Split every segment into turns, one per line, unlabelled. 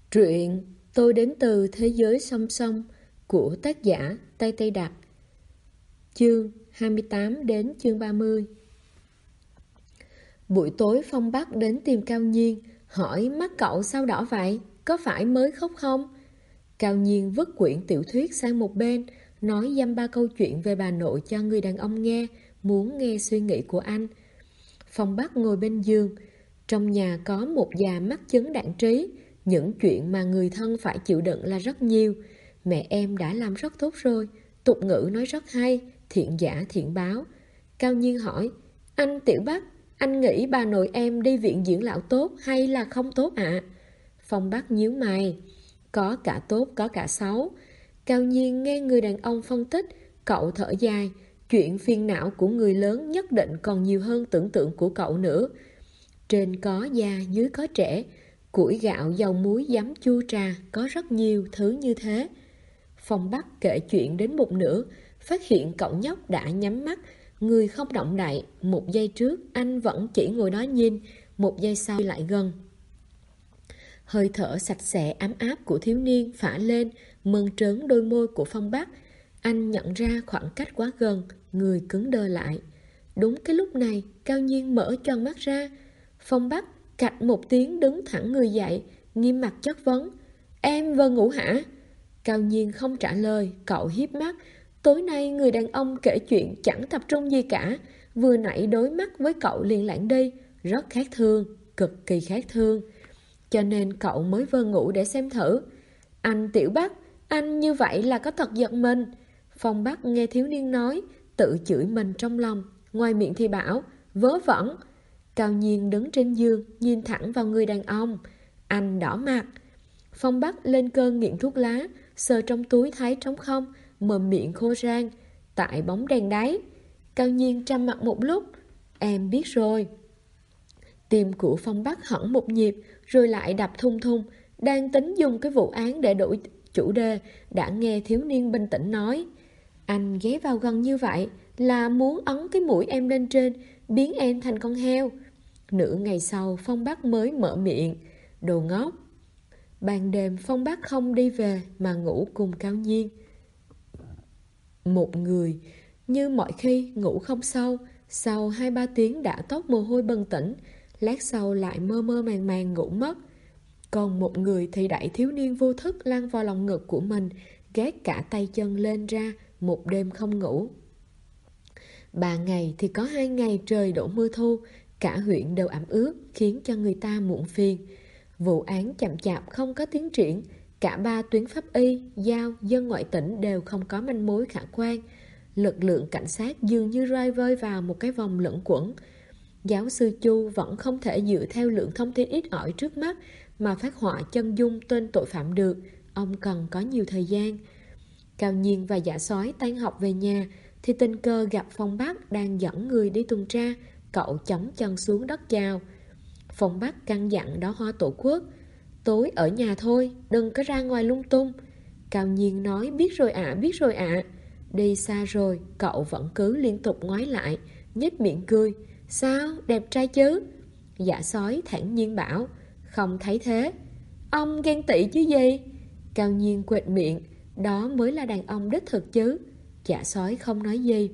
Truyện Tôi đến từ thế giới song song của tác giả Tây Tây Đặc. Chương 28 đến chương 30. Buổi tối Phong Bắc đến tìm Cao Nhiên, hỏi mắt cậu sao đỏ vậy, có phải mới khóc không? Cao Nhiên vứt quyển tiểu thuyết sang một bên, nói dăm ba câu chuyện về bà nội cho người đàn ông nghe, muốn nghe suy nghĩ của anh. Phong Bắc ngồi bên giường, trong nhà có một già mắc chứng đạn trí. Những chuyện mà người thân phải chịu đựng là rất nhiều. Mẹ em đã làm rất tốt rồi, tục ngữ nói rất hay, thiện giả thiện báo. Cao Nhiên hỏi, anh Tiểu Bắc, anh nghĩ bà nội em đi viện dưỡng lão tốt hay là không tốt ạ? Phong Bắc nhíu mày, có cả tốt có cả xấu. Cao Nhiên nghe người đàn ông phân tích, cậu thở dài, chuyện phiền não của người lớn nhất định còn nhiều hơn tưởng tượng của cậu nữa. Trên có già, dưới có trẻ, củi gạo, dầu muối, giấm chua trà, có rất nhiều thứ như thế. Phong Bắc kể chuyện đến một nửa, phát hiện cậu nhóc đã nhắm mắt, người không động đậy. Một giây trước anh vẫn chỉ ngồi đó nhìn, một giây sau lại gần. Hơi thở sạch sẽ ấm áp của thiếu niên phả lên, mơn trớn đôi môi của Phong Bắc. Anh nhận ra khoảng cách quá gần, người cứng đơ lại. Đúng cái lúc này, Cao Nhiên mở tròn mắt ra. Phong Bắc cạch một tiếng đứng thẳng người dậy, nghiêm mặt chất vấn, em vừa ngủ hả? Cao Nhiên không trả lời, cậu hiếp mắt. Tối nay người đàn ông kể chuyện chẳng tập trung gì cả, vừa nãy đối mắt với cậu liền lãng đi, rất khác thương, cực kỳ khác thương. Cho nên cậu mới vơ ngủ để xem thử. Anh Tiểu Bắc, anh như vậy là có thật giận mình. Phong Bắc nghe thiếu niên nói, tự chửi mình trong lòng, ngoài miệng thì bảo, vớ vẩn. Cao Nhiên đứng trên giường, nhìn thẳng vào người đàn ông. Anh đỏ mặt. Phong Bắc lên cơn nghiện thuốc lá, sờ trong túi thấy trống không, mồm miệng khô rang. Tại bóng đèn đáy. Cao Nhiên trầm mặt một lúc. Em biết rồi. Tim của Phong Bắc hẫng một nhịp, rồi lại đập thùng thùng. Đang tính dùng cái vụ án để đổi chủ đề, đã nghe thiếu niên bình tĩnh nói, anh ghé vào gần như vậy là muốn ấn cái mũi em lên trên, biến em thành con heo. Nửa ngày sau Phong Bắc mới mở miệng, đồ ngốc. Ban đêm Phong Bắc không đi về mà ngủ cùng Cao Nhiên. Một người như mọi khi ngủ không sâu, sau 2-3 tiếng đã toát mồ hôi bừng tỉnh, lát sau lại mơ mơ màng màng ngủ mất. Còn một người thì đẩy thiếu niên vô thức lăn vào lòng ngực của mình, gác cả tay chân lên ra, một đêm không ngủ. 3 ngày thì có 2 ngày trời đổ mưa thu, cả huyện đều ẩm ướt, khiến cho người ta muộn phiền. Vụ án chậm chạp không có tiến triển, cả 3 tuyến pháp y, giao, dân ngoại tỉnh đều không có manh mối khả quan. Lực lượng cảnh sát dường như rơi vơi vào một cái vòng luẩn quẩn. Giáo sư Chu vẫn không thể dựa theo lượng thông tin ít ỏi trước mắt mà phát họa chân dung tên tội phạm được, ông cần có nhiều thời gian. Cao Nhiên và Dạ Sói tan học về nhà thì tình cờ gặp Phong Bắc đang dẫn người đi tuần tra. Cậu chống chân xuống đất chào. Phong Bắc căn dặn đó Hoa Tổ quốc, tối ở nhà thôi, đừng có ra ngoài lung tung. Cao Nhiên nói, biết rồi ạ, biết rồi ạ. Đi xa rồi, cậu vẫn cứ liên tục ngoái lại, nhếch miệng cười. Sao, đẹp trai chứ? Dạ Sói thản nhiên bảo, không thấy thế. Ông ghen tị chứ gì? Cao Nhiên quệt miệng, đó mới là đàn ông đích thực chứ. Dạ Sói không nói gì.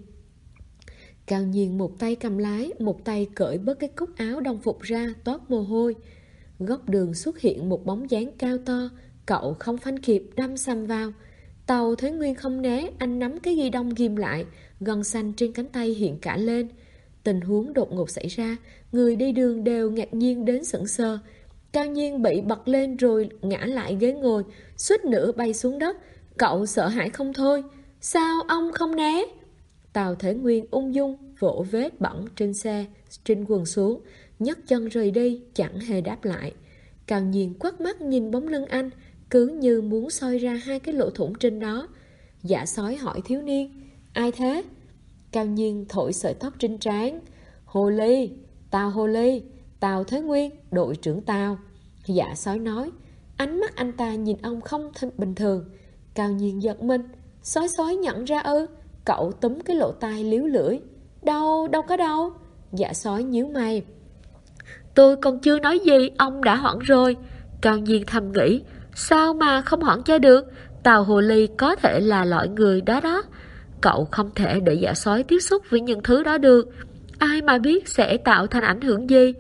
Cao Nhiên một tay cầm lái, một tay cởi bớt cái cúc áo đồng phục ra, toát mồ hôi. Góc đường xuất hiện một bóng dáng cao to, cậu không phanh kịp đâm sầm vào. Tàu Thế Nguyên không né, anh nắm cái ghi đông ghim lại, gân xanh trên cánh tay hiện cả lên. Tình huống đột ngột xảy ra, người đi đường đều ngạc nhiên đến sững sờ. Cao Nhiên bị bật lên rồi ngã lại ghế ngồi, suýt nữa bay xuống đất. Cậu sợ hãi không thôi. Sao ông không né? Tàu Thế Nguyên ung dung vỗ vết bẩn trên xe, trên quần xuống, nhấc chân rời đi, chẳng hề đáp lại. Cao Nhiên quắt mắt nhìn bóng lưng anh, cứ như muốn soi ra 2 cái lỗ thủng trên đó. Dạ Sói hỏi thiếu niên, ai thế? Cao Nhiên thổi sợi tóc trên trán. Hồ Ly, Hồ Ly, Tàu Thế Nguyên, đội trưởng Tàu. Dạ Sói nói. Ánh mắt anh ta nhìn ông không bình thường. Cao Nhiên giật mình. Sói nhận ra ư? Cậu túm cái lỗ tai líu lưỡi. Đâu có đâu. Dạ Sói nhíu mày. Tôi còn chưa nói gì, ông đã hoảng rồi. Cao Nhiên thầm nghĩ,
Sao mà không hoãn cho được? Tào hồ ly có thể là loại người đó đó. Cậu không thể để dạ sói tiếp xúc với những thứ đó được. Ai mà biết sẽ tạo thành ảnh hưởng gì.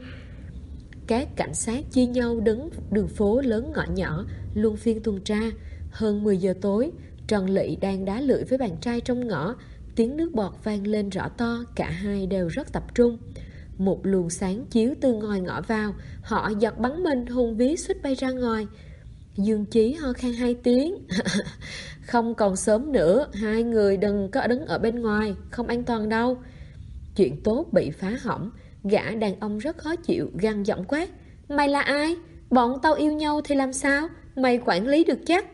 Các cảnh sát chia nhau đứng đường phố lớn ngõ nhỏ, luân phiên tuần tra. Hơn 10 giờ tối, Trần Lị đang đá lưỡi với bạn trai trong ngõ. Tiếng nước bọt vang lên rõ to, cả hai đều rất tập trung. Một luồng sáng chiếu từ ngoài ngõ vào, họ giật bắn mình hùng vía suýt bay ra ngoài. Dương Chí ho khan 2 tiếng. Không còn sớm nữa, hai người đừng có đứng ở bên ngoài, không an toàn đâu. Chuyện tốt bị phá hỏng. Gã đàn ông rất khó chịu, gằn giọng quát: Mày là ai? Bọn tao yêu nhau thì làm sao? Mày quản lý được chắc?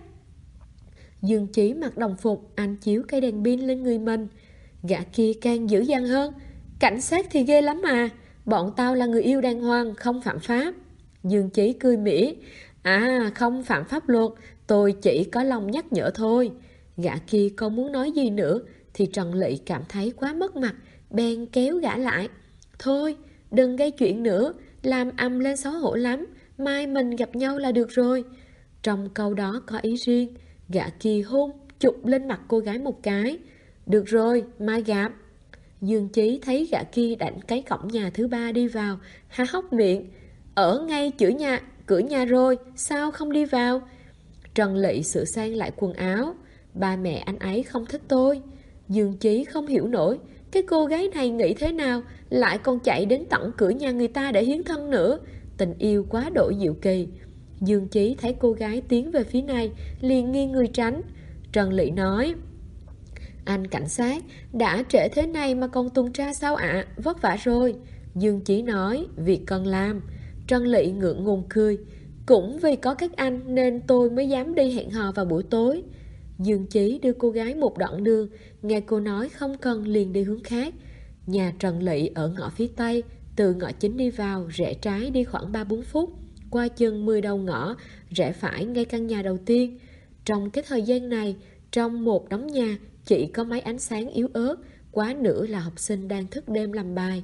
Dương Chí mặc đồng phục, anh chiếu cây đèn pin lên người mình. Gã kia càng dữ dằn hơn: Cảnh sát thì ghê lắm mà, bọn tao là người yêu đàng hoàng, không phạm pháp. Dương Chí cười mỉa: À, không phạm pháp luật, tôi chỉ có lòng nhắc nhở thôi. Gã kia không muốn nói gì nữa thì Trần Lị cảm thấy quá mất mặt, bèn kéo gã lại: Thôi, đừng gây chuyện nữa, làm ầm lên xấu hổ lắm, mai mình gặp nhau là được rồi. Trong câu đó có ý riêng. Gã kia hôn chụp lên mặt cô gái một cái: Được rồi, mai gặp. Dương Chí thấy gã kia đảnh cái cổng nhà thứ ba đi vào, há hốc miệng: Ở ngay cửa nhà rồi, sao không đi vào? Trần Lị sửa sang lại quần áo: Ba mẹ anh ấy không thích tôi. Dương Chí không hiểu nổi, cái cô gái này nghĩ thế nào, lại còn chạy đến tận cửa nhà người ta để hiến thân nữa. Tình yêu quá độ diệu kỳ. Dương Chí thấy cô gái tiến về phía này, liền nghiêng người tránh. Trần Lị nói: Anh cảnh sát, đã trễ thế này mà còn tuần tra sao ạ? Vất vả rồi. Dương Chí nói: Việc cần làm. Trần Lị ngượng ngùng cười: Cũng vì có các anh nên tôi mới dám đi hẹn hò vào buổi tối. Dương Chí đưa cô gái một đoạn đường, nghe cô nói không cần liền đi hướng khác. Nhà Trần Lị ở ngõ phía tây, từ ngõ chính đi vào, rẽ trái đi khoảng 3-4 phút, qua chừng 10 đầu ngõ, rẽ phải ngay căn nhà đầu tiên. Trong cái thời gian này, trong một đống nhà chỉ có mấy ánh sáng yếu ớt, quá nữa là học sinh đang thức đêm làm bài.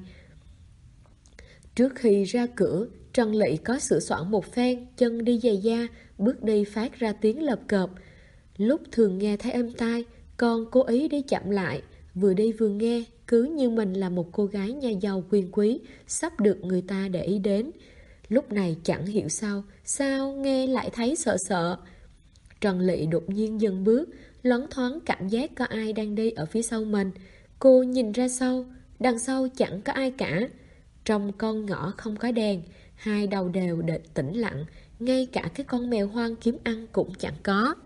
Trước khi ra cửa, Trần Lị có sửa soạn một phen, chân đi giày da, bước đi phát ra tiếng lợp cợp. Lúc thường nghe thấy êm tai, còn cố ý đi chậm lại, vừa đi vừa nghe, cứ như mình là một cô gái nhà giàu quyền quý, sắp được người ta để ý đến. Lúc này chẳng hiểu sao nghe lại thấy sợ sợ. Trần Lị đột nhiên dừng bước, loáng thoáng cảm giác có ai đang đi ở phía sau mình. Cô nhìn ra sau, đằng sau chẳng có ai cả. Trong con ngõ không có đèn, hai đầu đều tĩnh lặng, ngay cả cái con mèo hoang kiếm ăn cũng chẳng có.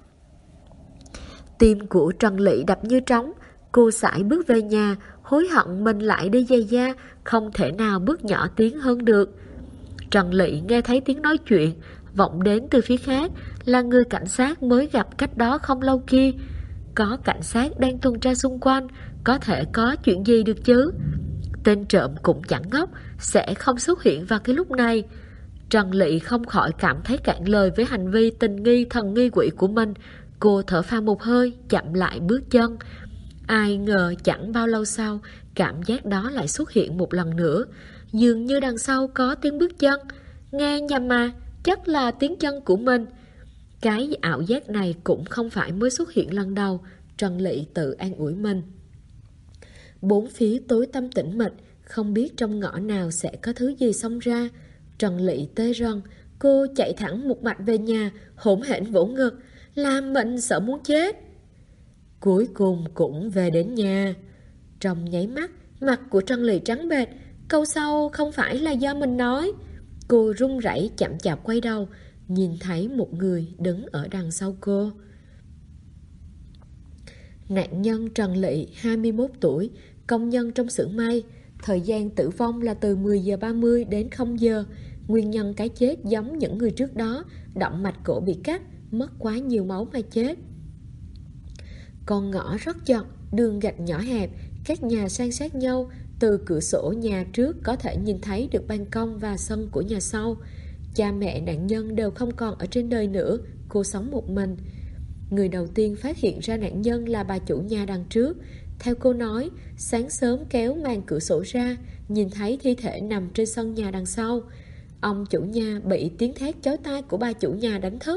Tim của Trần Lị đập như trống. Cô sải bước về nhà, hối hận mình lại đi giày da, không thể nào bước nhỏ tiếng hơn được. Trần Lị nghe thấy tiếng nói chuyện vọng đến từ phía khác, là người cảnh sát mới gặp cách đó không lâu kia. Có cảnh sát đang tuần tra xung quanh, có thể có chuyện gì được chứ? Tên trộm cũng chẳng ngốc, sẽ không xuất hiện vào cái lúc này. Trần Lị không khỏi cảm thấy cạn lời với hành vi tình nghi thần nghi quỷ của mình. Cô thở phào một hơi, chậm lại bước chân. Ai ngờ chẳng bao lâu sau, cảm giác đó lại xuất hiện một lần nữa. Dường như đằng sau có tiếng bước chân. Nghe nhầm mà, chắc là tiếng chân của mình. Cái ảo giác này cũng không phải mới xuất hiện lần đầu, Trần Lị tự an ủi mình. Bốn phía tối tăm tĩnh mịch, không biết trong ngõ nào sẽ có thứ gì xông ra. Trần Lị tê rần, cô chạy thẳng một mạch về nhà, hỗn hển vỗ ngực, làm mình sợ muốn chết. Cuối cùng cũng về đến nhà. Trong nháy mắt, mặt của Trần Lị trắng bệch, câu sau không phải là do mình nói. Cô run rẩy chậm chạp quay đầu, nhìn thấy một người đứng ở đằng sau cô. Nạn nhân Trần Lị, 21 tuổi, công nhân trong xưởng may. Thời gian tử vong là từ 10 giờ 30 đến 0 giờ. Nguyên nhân cái chết giống những người trước đó, động mạch cổ bị cắt, mất quá nhiều máu mà chết. Con ngõ rất chật, đường gạch nhỏ hẹp, các nhà san sát nhau. Từ cửa sổ nhà trước có thể nhìn thấy được ban công và sân của nhà sau. Cha mẹ nạn nhân đều không còn ở trên đời nữa, cô sống một mình. Người đầu tiên phát hiện ra nạn nhân là bà chủ nhà đằng trước. Theo cô nói, sáng sớm kéo màn cửa sổ ra, nhìn thấy thi thể nằm trên sân nhà đằng sau. Ông chủ nhà bị tiếng thét chói tai của bà chủ nhà đánh thức,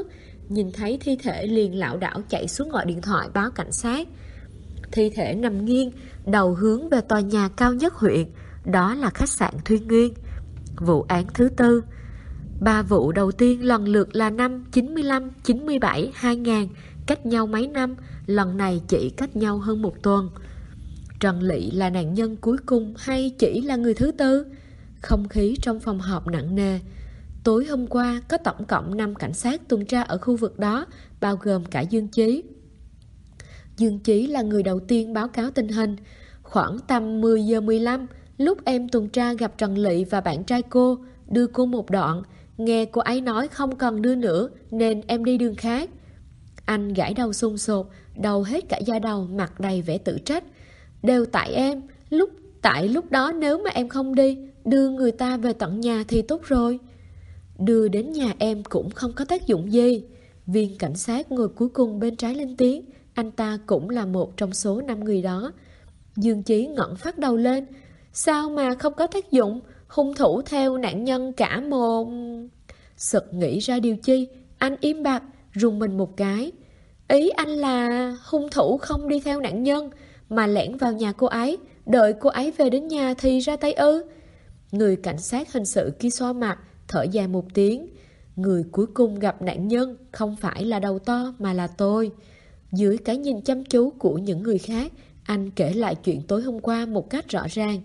nhìn thấy thi thể liền lảo đảo chạy xuống gọi điện thoại báo cảnh sát. Thi thể nằm nghiêng, đầu hướng về tòa nhà cao nhất huyện, đó là khách sạn Thuyên Nguyên. Vụ án thứ tư. 3 vụ đầu tiên lần lượt là năm 95, 97, 2000, cách nhau mấy năm, lần này chỉ cách nhau hơn một tuần. Trần Lị là nạn nhân cuối cùng hay chỉ là người thứ tư? Không khí trong phòng họp nặng nề. Tối hôm qua có tổng cộng 5 cảnh sát tuần tra ở khu vực đó, bao gồm cả Dương Chí. Dương Chí là người đầu tiên báo cáo tình hình. Khoảng tầm 10 giờ 15, lúc em tuần tra gặp Trần Lị và bạn trai cô, đưa cô một đoạn. Nghe cô ấy nói không cần đưa nữa nên em đi đường khác. Anh gãi đầu sùng sột, đầu hết cả da đầu, mặt đầy vẻ tự trách. Đều tại em, tại lúc đó nếu mà em không đi, đưa người ta về tận nhà thì tốt rồi. Đưa đến nhà em cũng không có tác dụng gì. Viên cảnh sát ngồi cuối cùng bên trái lên tiếng. Anh ta cũng là một trong số 5 người đó. Dương Chí ngẩng phát đầu lên. Sao mà không có tác dụng? Hung thủ theo nạn nhân cả một... Sực nghĩ ra điều chi, anh im bặt, rùng mình một cái. Ý anh là hung thủ không đi theo nạn nhân, mà lẻn vào nhà cô ấy, đợi cô ấy về đến nhà thì ra tay ư? Người cảnh sát hình sự kia xoa mặt, thở dài một tiếng. Người cuối cùng gặp nạn nhân không phải là đầu to mà là tôi. Dưới cái nhìn chăm chú của những người khác, anh kể lại chuyện tối hôm qua một cách rõ ràng.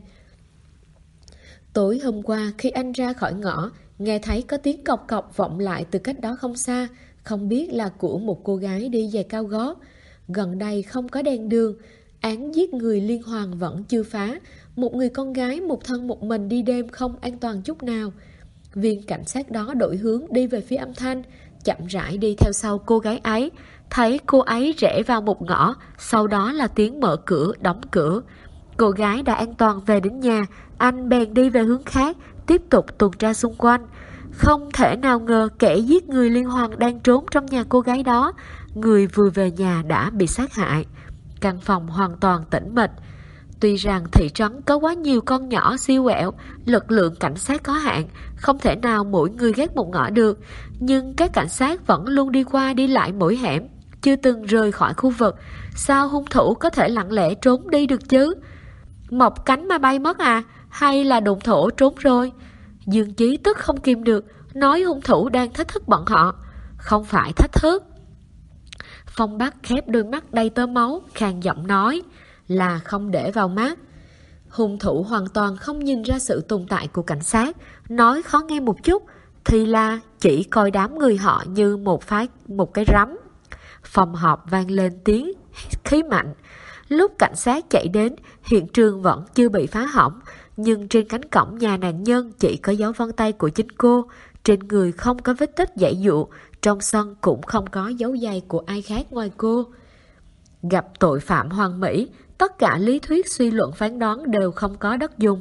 Tối hôm qua khi anh ra khỏi ngõ, nghe thấy có tiếng cộc cộc vọng lại từ cách đó không xa, không biết là của một cô gái đi giày cao gót. Gần đây không có đèn đường, án giết người liên hoàn vẫn chưa phá. Một người con gái một thân một mình đi đêm không an toàn chút nào. Viên cảnh sát đó đổi hướng đi về phía âm thanh, chậm rãi đi theo sau cô gái ấy. Thấy cô ấy rẽ vào một ngõ, sau đó là tiếng mở cửa, đóng cửa. Cô gái đã an toàn về đến nhà, anh bèn đi về hướng khác, tiếp tục tuần tra xung quanh. Không thể nào ngờ kẻ giết người liên hoàn đang trốn trong nhà cô gái đó. Người vừa về nhà đã bị sát hại. Căn phòng hoàn toàn tĩnh mịch. Tuy rằng thị trấn có quá nhiều con nhỏ siêu quẹo, lực lượng cảnh sát có hạn, không thể nào mỗi người gác một ngõ được, nhưng các cảnh sát vẫn luôn đi qua đi lại mỗi hẻm, chưa từng rời khỏi khu vực. Sao hung thủ có thể lặng lẽ trốn đi được chứ? Mọc cánh mà bay mất à? Hay là đụng thổ trốn rồi? Dương Chí tức không kìm được, nói hung thủ đang thách thức bọn họ. Không phải thách thức. Phong Bắc khép đôi mắt đầy tơ máu, khàn giọng nói là không để vào mắt. Hung thủ hoàn toàn không nhìn ra sự tồn tại của cảnh sát, nói khó nghe một chút thì là chỉ coi đám người họ như một cái rắm. Phòng họp vang lên tiếng khí mạnh. Lúc cảnh sát chạy đến, hiện trường vẫn chưa bị phá hỏng, nhưng trên cánh cổng nhà nạn nhân chỉ có dấu vân tay của chính cô, trên người không có vết tích giãy dụa, trong sân cũng không có dấu giày của ai khác ngoài cô. Gặp tội phạm hoàn mỹ, tất cả lý thuyết suy luận phán đoán đều không có đất dùng.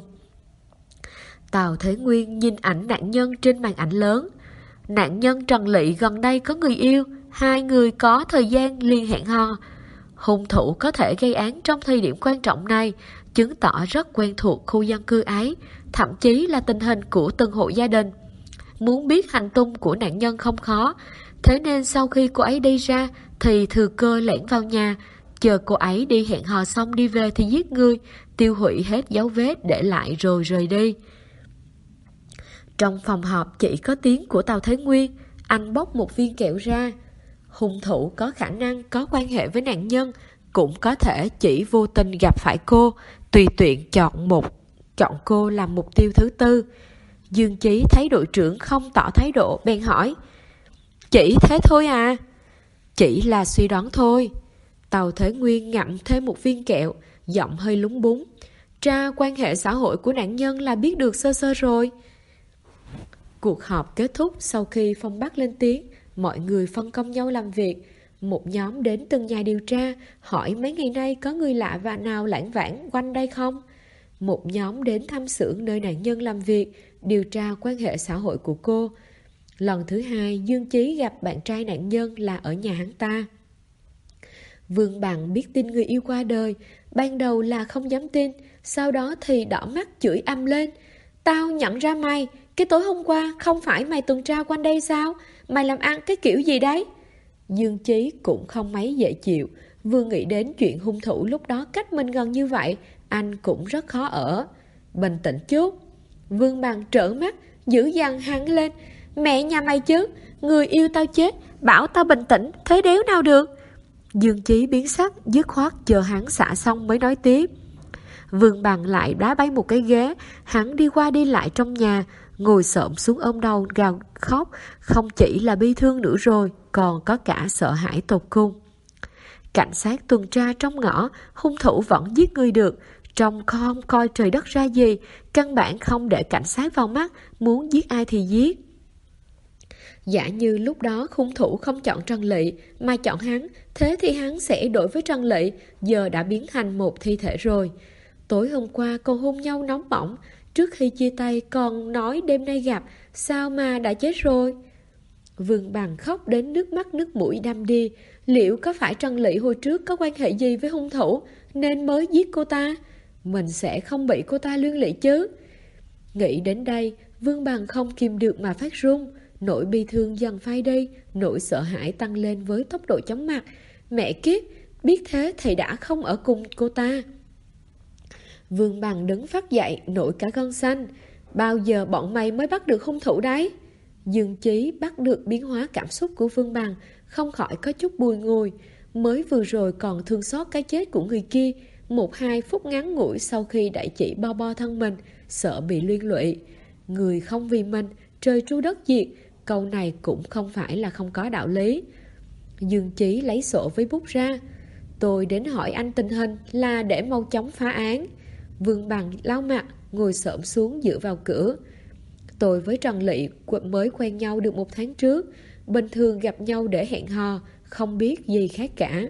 Tào Thế Nguyên nhìn ảnh nạn nhân trên màn ảnh lớn. Nạn nhân Trần Lị gần đây có người yêu, hai người có thời gian liền hẹn hò. Hung thủ có thể gây án trong thời điểm quan trọng này, chứng tỏ rất quen thuộc khu dân cư ấy, thậm chí là tình hình của từng hộ gia đình. Muốn biết hành tung của nạn nhân không khó, thế nên sau khi cô ấy đi ra thì thừa cơ lẻn vào nhà, chờ cô ấy đi hẹn hò xong đi về thì giết người, tiêu hủy hết dấu vết để lại rồi rời đi. Trong phòng họp chỉ có tiếng của Tào Thế Nguyên, anh bóc một viên kẹo ra. Hung thủ có khả năng có quan hệ với nạn nhân, cũng có thể chỉ vô tình gặp phải cô, tùy tiện chọn cô làm mục tiêu thứ tư. Dương Chí thấy đội trưởng không tỏ thái độ, bèn hỏi: chỉ thế thôi à? Chỉ là suy đoán thôi. Tào Thế Nguyên ngậm thêm một viên kẹo, giọng hơi lúng búng. Tra quan hệ xã hội của nạn nhân là biết được sơ sơ rồi. Cuộc họp kết thúc sau khi Phong Bắc lên tiếng, mọi người phân công nhau làm việc. Một nhóm đến từng nhà điều tra, hỏi mấy ngày nay có người lạ và nào lãng vãng quanh đây không? Một nhóm đến thăm xưởng nơi nạn nhân làm việc, điều tra quan hệ xã hội của cô. Lần thứ hai, Dương Chí gặp bạn trai nạn nhân là ở nhà hắn ta. Vương Bằng biết tin người yêu qua đời, ban đầu là không dám tin, sau đó thì đỏ mắt chửi ầm lên. Tao nhận ra mày, cái tối hôm qua không phải mày tuần tra quanh đây sao? Mày làm ăn cái kiểu gì đấy? Dương Chí cũng không mấy dễ chịu. Vừa nghĩ đến chuyện hung thủ lúc đó cách mình gần như vậy, anh cũng rất khó ở. Bình tĩnh chút. Vương Bằng trợn mắt, dữ dằn hắn lên. Mẹ nhà mày chứ, người yêu tao chết, bảo tao bình tĩnh, thế đéo nào được. Dương Chí biến sắc, dứt khoát chờ hắn xả xong mới nói tiếp. Vương Bằng lại đá bay một cái ghế, hắn đi qua đi lại trong nhà, ngồi xổm xuống ôm đầu gào khóc, không chỉ là bi thương nữa rồi, còn có cả sợ hãi tột cùng. Cảnh sát tuần tra trong ngõ, hung thủ vẫn giết người được, trông không coi trời đất ra gì, căn bản không để cảnh sát vào mắt, muốn giết ai thì giết. Giả như lúc đó hung thủ không chọn Trần Lị mà chọn hắn, thế thì hắn sẽ đổi với Trần Lị, giờ đã biến thành một thi thể rồi. Tối hôm qua còn hôn nhau nóng bỏng, trước khi chia tay còn nói đêm nay gặp, sao mà đã chết rồi. Vương Bằng khóc đến nước mắt nước mũi đăm đi. Liệu có phải Trần Lị hồi trước có quan hệ gì với hung thủ nên mới giết cô ta? Mình sẽ không bị cô ta liên lụy chứ? Nghĩ đến đây, Vương Bằng không kìm được mà phát run. Nỗi bi thương dần phai đi, nỗi sợ hãi tăng lên với tốc độ chóng mặt. Mẹ kiếp, biết thế thì đã không ở cùng cô ta. Vương Bằng đứng phát dậy, nổi cả gân xanh. Bao giờ bọn mày mới bắt được hung thủ đấy? Dương Chí bắt được biến hóa cảm xúc của Vương Bằng, không khỏi có chút bùi ngùi. Mới vừa rồi còn thương xót cái chết của người kia, 1-2 phút ngắn ngủi sau khi đại chỉ bo bo thân mình, sợ bị liên lụy. Người không vì mình, trời tru đất diệt, câu này cũng không phải là không có đạo lý. Dương Chí lấy sổ với bút ra. Tôi đến hỏi anh tình hình là để mau chóng phá án. Vương Bằng lau mặt, ngồi xổm xuống dựa vào cửa. Tôi với Trần Lị mới quen nhau được 1 tháng trước, bình thường gặp nhau để hẹn hò, không biết gì khác cả.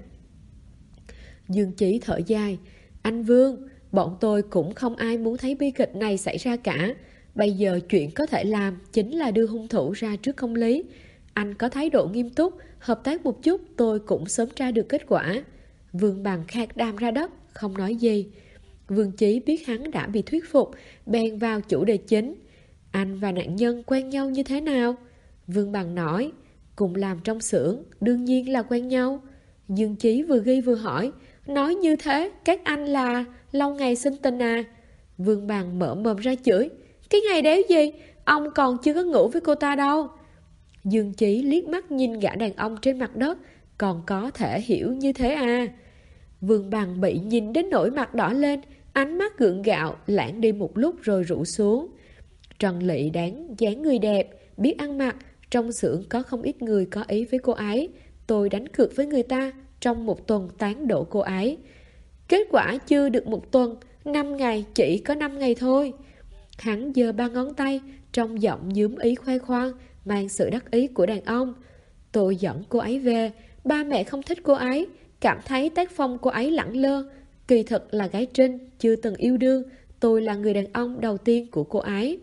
Dương Chí thở dài. Anh Vương, bọn tôi cũng không ai muốn thấy bi kịch này xảy ra cả. Bây giờ chuyện có thể làm chính là đưa hung thủ ra trước công lý. Anh có thái độ nghiêm túc, hợp tác một chút, tôi cũng sớm tra được kết quả. Vương Bằng khạc đàm ra đất, không nói gì. Vương Chí biết hắn đã bị thuyết phục, bèn vào chủ đề chính. Anh và nạn nhân quen nhau như thế nào? Vương Bằng nói, cùng làm trong xưởng, đương nhiên là quen nhau. Dương Chí vừa ghi vừa hỏi, nói như thế, các anh là lâu ngày sinh tình à? Vương Bằng mở mồm ra chửi, cái ngày đéo gì, ông còn chưa có ngủ với cô ta đâu. Dương Chí liếc mắt nhìn gã đàn ông trên mặt đất, còn có thể hiểu như thế à? Vương Bằng bị nhìn đến nỗi mặt đỏ lên, ánh mắt gượng gạo, lãng đi một lúc rồi rũ xuống. Trần Lị dáng người đẹp, biết ăn mặc, trong xưởng có không ít người có ý với cô ấy. Tôi đánh cược với người ta, trong 1 tuần tán đổ cô ấy. Kết quả chưa được 1 tuần, 5 ngày, chỉ có 5 ngày thôi. Hắn giơ 3 ngón tay, trong giọng nhuốm ý khoe khoang, mang sự đắc ý của đàn ông. Tôi dẫn cô ấy về, ba mẹ không thích cô ấy, cảm thấy tác phong cô ấy lẳng lơ. Kỳ thực là gái trinh, chưa từng yêu đương, tôi là người đàn ông đầu tiên của cô ấy.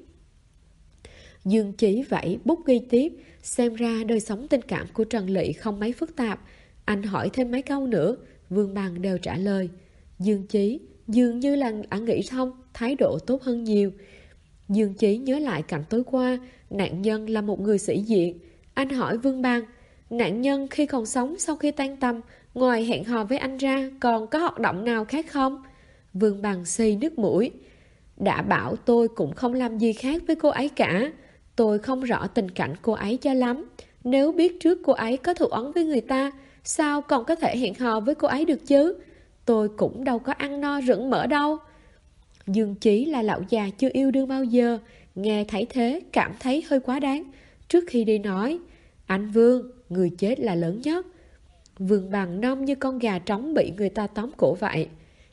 Dương Chí vẫy bút ghi tiếp, xem ra đời sống tình cảm của Trần Lị không mấy phức tạp. Anh hỏi thêm mấy câu nữa, Vương Bằng đều trả lời. Dương Chí dường như là đã nghĩ thông, thái độ tốt hơn nhiều. Dương Chí nhớ lại cảnh tối qua, nạn nhân là một người sĩ diện. Anh hỏi Vương Bằng, nạn nhân khi còn sống sau khi tan tầm, ngoài hẹn hò với anh ra, còn có hoạt động nào khác không? Vương Bằng xì nước mũi. Đã bảo tôi cũng không làm gì khác với cô ấy cả. Tôi không rõ tình cảnh cô ấy cho lắm. Nếu biết trước cô ấy có thù oán với người ta, sao còn có thể hẹn hò với cô ấy được chứ? Tôi cũng đâu có ăn no rửng mỡ đâu. Dương Chí là lão già chưa yêu đương bao giờ, nghe thấy thế cảm thấy hơi quá đáng. Trước khi đi nói, anh Vương, người chết là lớn nhất. Vương Bằng nông như con gà trống bị người ta tóm cổ vậy.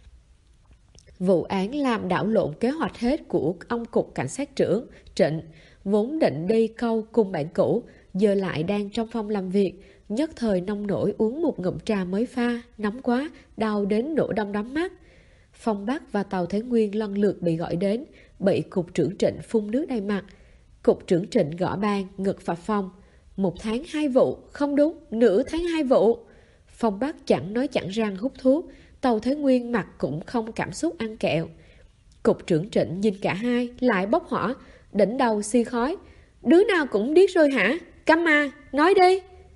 Vụ án làm đảo lộn kế hoạch hết của ông cục cảnh sát trưởng Trịnh, vốn định đi câu cùng bạn cũ, giờ lại đang trong phòng làm việc, nhất thời nông nổi uống một ngụm trà mới pha, nóng quá, đau đến nổ đom đóm mắt. Phong Bắc và Tàu Thế Nguyên lần lượt bị gọi đến, bị cục trưởng Trịnh phun nước đầy mặt. Cục trưởng Trịnh gõ bàn, ngực phập phồng. 1 tháng 2 vụ, không đúng, nửa tháng 2 vụ. Phong Bắc chẳng nói chẳng rằng hút thuốc, Tàu Thế Nguyên mặt cũng không cảm xúc ăn kẹo. Cục trưởng Trịnh nhìn cả hai, lại bốc hỏa, đỉnh đầu xi khói. Đứa nào cũng điếc rồi hả? Câm à, nói đi.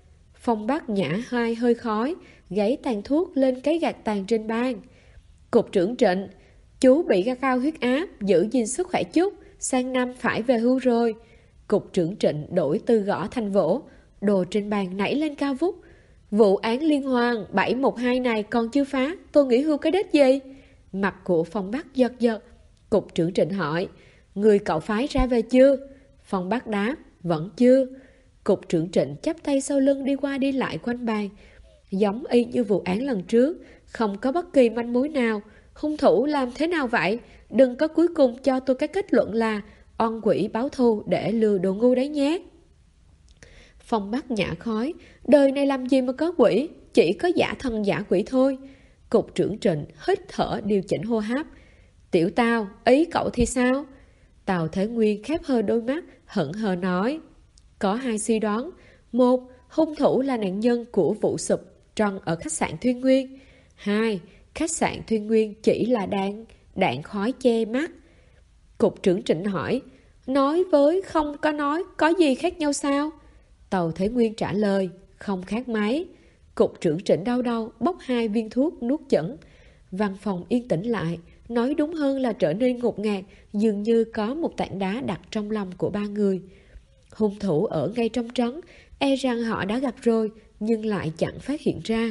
Phong Bắc nhả hai hơi khói, gãy tàn thuốc lên cái gạt tàn trên bàn. Cục trưởng Trịnh, chú bị cao huyết áp, giữ gìn sức khỏe chút, sang năm phải về hưu rồi. Cục trưởng Trịnh đổi từ gõ thành vỗ, đồ trên bàn nảy lên cao vút. Vụ án liên hoàn 712 này còn chưa phá, tôi nghỉ hưu cái đết gì? Mặt của Phong Bắc giật giật. Cục trưởng Trịnh hỏi, người cậu phái ra về chưa? Phong Bắc đáp, vẫn chưa. Cục trưởng Trịnh chắp tay sau lưng đi qua đi lại quanh bàn. Giống y như vụ án lần trước, không có bất kỳ manh mối nào. Hung thủ làm thế nào vậy? Đừng có cuối cùng cho tôi cái kết luận là oan quỷ báo thù để lừa đồ ngu đấy nhé. Phong Bắc nhả khói, đời này làm gì mà có quỷ, chỉ có giả thần giả quỷ thôi. Cục trưởng Trịnh hít thở điều chỉnh hô hấp. Tiểu Tào, ý cậu thì sao? Tào Thế Nguyên khép hờ đôi mắt, hững hờ nói. Có hai suy đoán. Một, hung thủ là nạn nhân của vụ sụp trần ở khách sạn Thuyên Nguyên. Hai, khách sạn Thuyên Nguyên chỉ là đạn khói che mắt. Cục trưởng Trịnh hỏi, nói với không có nói có gì khác nhau sao? Tào Thế Nguyên trả lời, không khác mấy. Cục trưởng Trịnh đau đầu bốc hai viên thuốc nuốt chửng. Văn phòng yên tĩnh lại, nói đúng hơn là trở nên ngột ngạt, dường như có một tảng đá đặt trong lòng của ba người. Hung thủ ở ngay trong trấn, e rằng họ đã gặp rồi, nhưng lại chẳng phát hiện ra.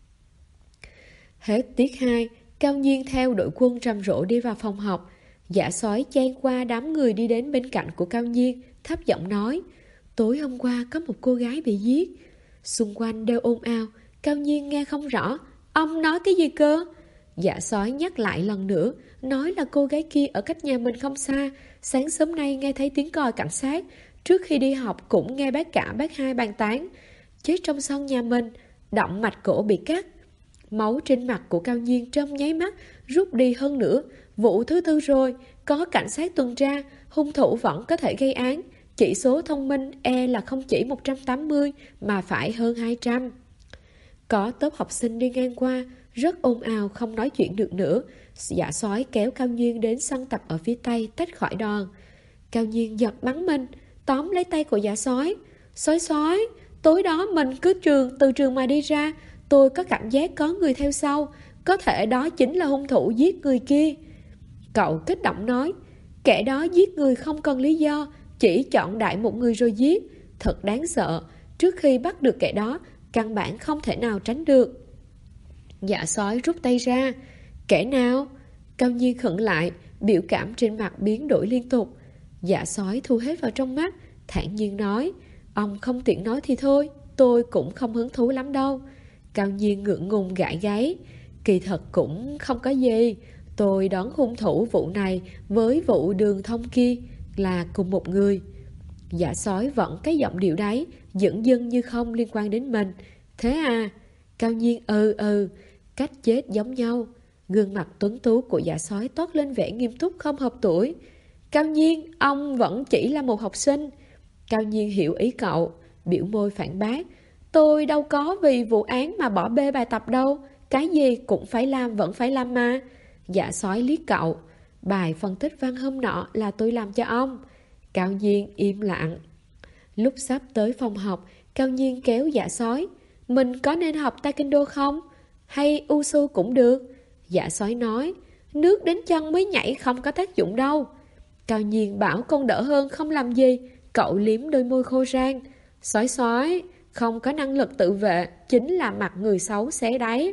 Hết tiết 2, Cao Nhiên theo đội quân rầm rộ đi vào phòng học. Giả Soái chen qua đám người đi đến bên cạnh của Cao Nhiên, thấp giọng nói, tối hôm qua có một cô gái bị giết. Xung quanh đều ồn ào, Cao Nhiên nghe không rõ, ông nói cái gì cơ? Giả Soái nhắc lại lần nữa, nói là cô gái kia ở cách nhà mình không xa, sáng sớm nay nghe thấy tiếng còi cảnh sát, trước khi đi học cũng nghe bác cả bác hai bàn tán, chết trong sân nhà mình, động mạch cổ bị cắt. Máu trên mặt của Cao Nhiên trong nháy mắt rút đi hơn nữa. Vụ thứ tư rồi, có cảnh sát tuần tra, hung thủ vẫn có thể gây án. Chỉ số thông minh e là không chỉ 180 mà phải hơn 200. Có tốp học sinh đi ngang qua, rất ồn ào không nói chuyện được nữa. Giả Soái kéo Cao Nhiên đến sân tập ở phía tây tách khỏi đoàn. Cao Nhiên giật bắn mình, tóm lấy tay của Giả Soái. Soái, tối đó mình cứ từ trường mà đi ra, tôi có cảm giác có người theo sau, có thể đó chính là hung thủ giết người kia. Cậu kích động nói, kẻ đó giết người không cần lý do, chỉ chọn đại một người rồi giết, thật đáng sợ. Trước khi bắt được kẻ đó, căn bản không thể nào tránh được. Giả Soái rút tay ra. Kẻ nào? Cao Nhiên khựng lại, biểu cảm trên mặt biến đổi liên tục. Giả Soái thu hết vào trong mắt, thản nhiên nói, ông không tiện nói thì thôi, tôi cũng không hứng thú lắm đâu. Cao Nhiên ngượng ngùng gãi gáy, kỳ thật cũng không có gì, tôi đoán hung thủ vụ này với vụ Đường Thông kia là cùng một người. Giả Soái vẫn cái giọng điệu đấy, dửng dưng như không liên quan đến mình. Thế à? Cao Nhiên cách chết giống nhau. Gương mặt tuấn tú của Giả Soái toát lên vẻ nghiêm túc không hợp tuổi. Cao Nhiên, ông vẫn chỉ là một học sinh. Cao Nhiên hiểu ý cậu, biểu môi phản bác. Tôi đâu có vì vụ án mà bỏ bê bài tập đâu, cái gì cũng phải làm vẫn phải làm mà. Giả Soái liếc cậu, bài phân tích văn hôm nọ là tôi làm cho ông. Cao Nhiên im lặng. Lúc sắp tới phòng học, Cao Nhiên kéo Giả Soái, mình có nên học taekwondo không? Hay Wushu cũng được. Giả Soái nói, nước đến chân mới nhảy không có tác dụng đâu. Cao Nhiên bảo con đỡ hơn không làm gì. Cậu liếm đôi môi khô rang. Soái, không có năng lực tự vệ chính là mặt người xấu xé đáy.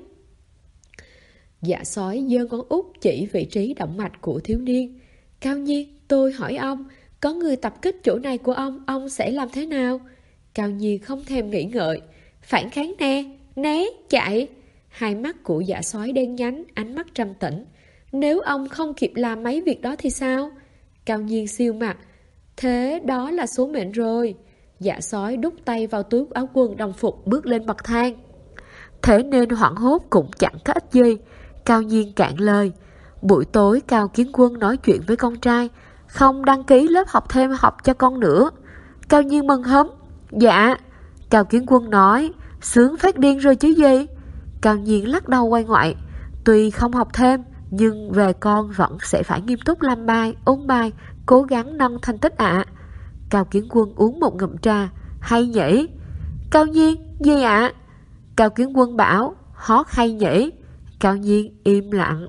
Giả Soái giơ ngón út chỉ vị trí động mạch của thiếu niên. Cao Nhiên, tôi hỏi ông, có người tập kích chỗ này của ông sẽ làm thế nào? Cao Nhiên không thèm nghĩ ngợi, phản kháng nè, né, chạy. Hai mắt của Giả Soái đen nhánh, ánh mắt trầm tĩnh. Nếu ông không kịp làm mấy việc đó thì sao? Cao Nhiên siêu mặt, thế đó là số mệnh rồi. Giả Soái đút tay vào túi áo quần đồng phục bước lên bậc thang. Thế nên hoảng hốt cũng chẳng có ích gì. Cao Nhiên cạn lời. Buổi tối Cao Kiến Quân nói chuyện với con trai, không đăng ký lớp học thêm học cho con nữa. Cao Nhiên mừng hớm. Dạ. Cao Kiến Quân nói, sướng phát điên rồi chứ gì. Cao Nhiên lắc đầu quay ngoại. Tuy không học thêm, nhưng về con vẫn sẽ phải nghiêm túc làm bài, ôn bài, cố gắng nâng thành tích ạ. Cao Kiến Quân uống một ngụm trà. Hay nhỉ? Cao Nhiên,
Gì ạ? Cao Kiến Quân bảo, hót hay nhỉ? Cao Nhiên im lặng.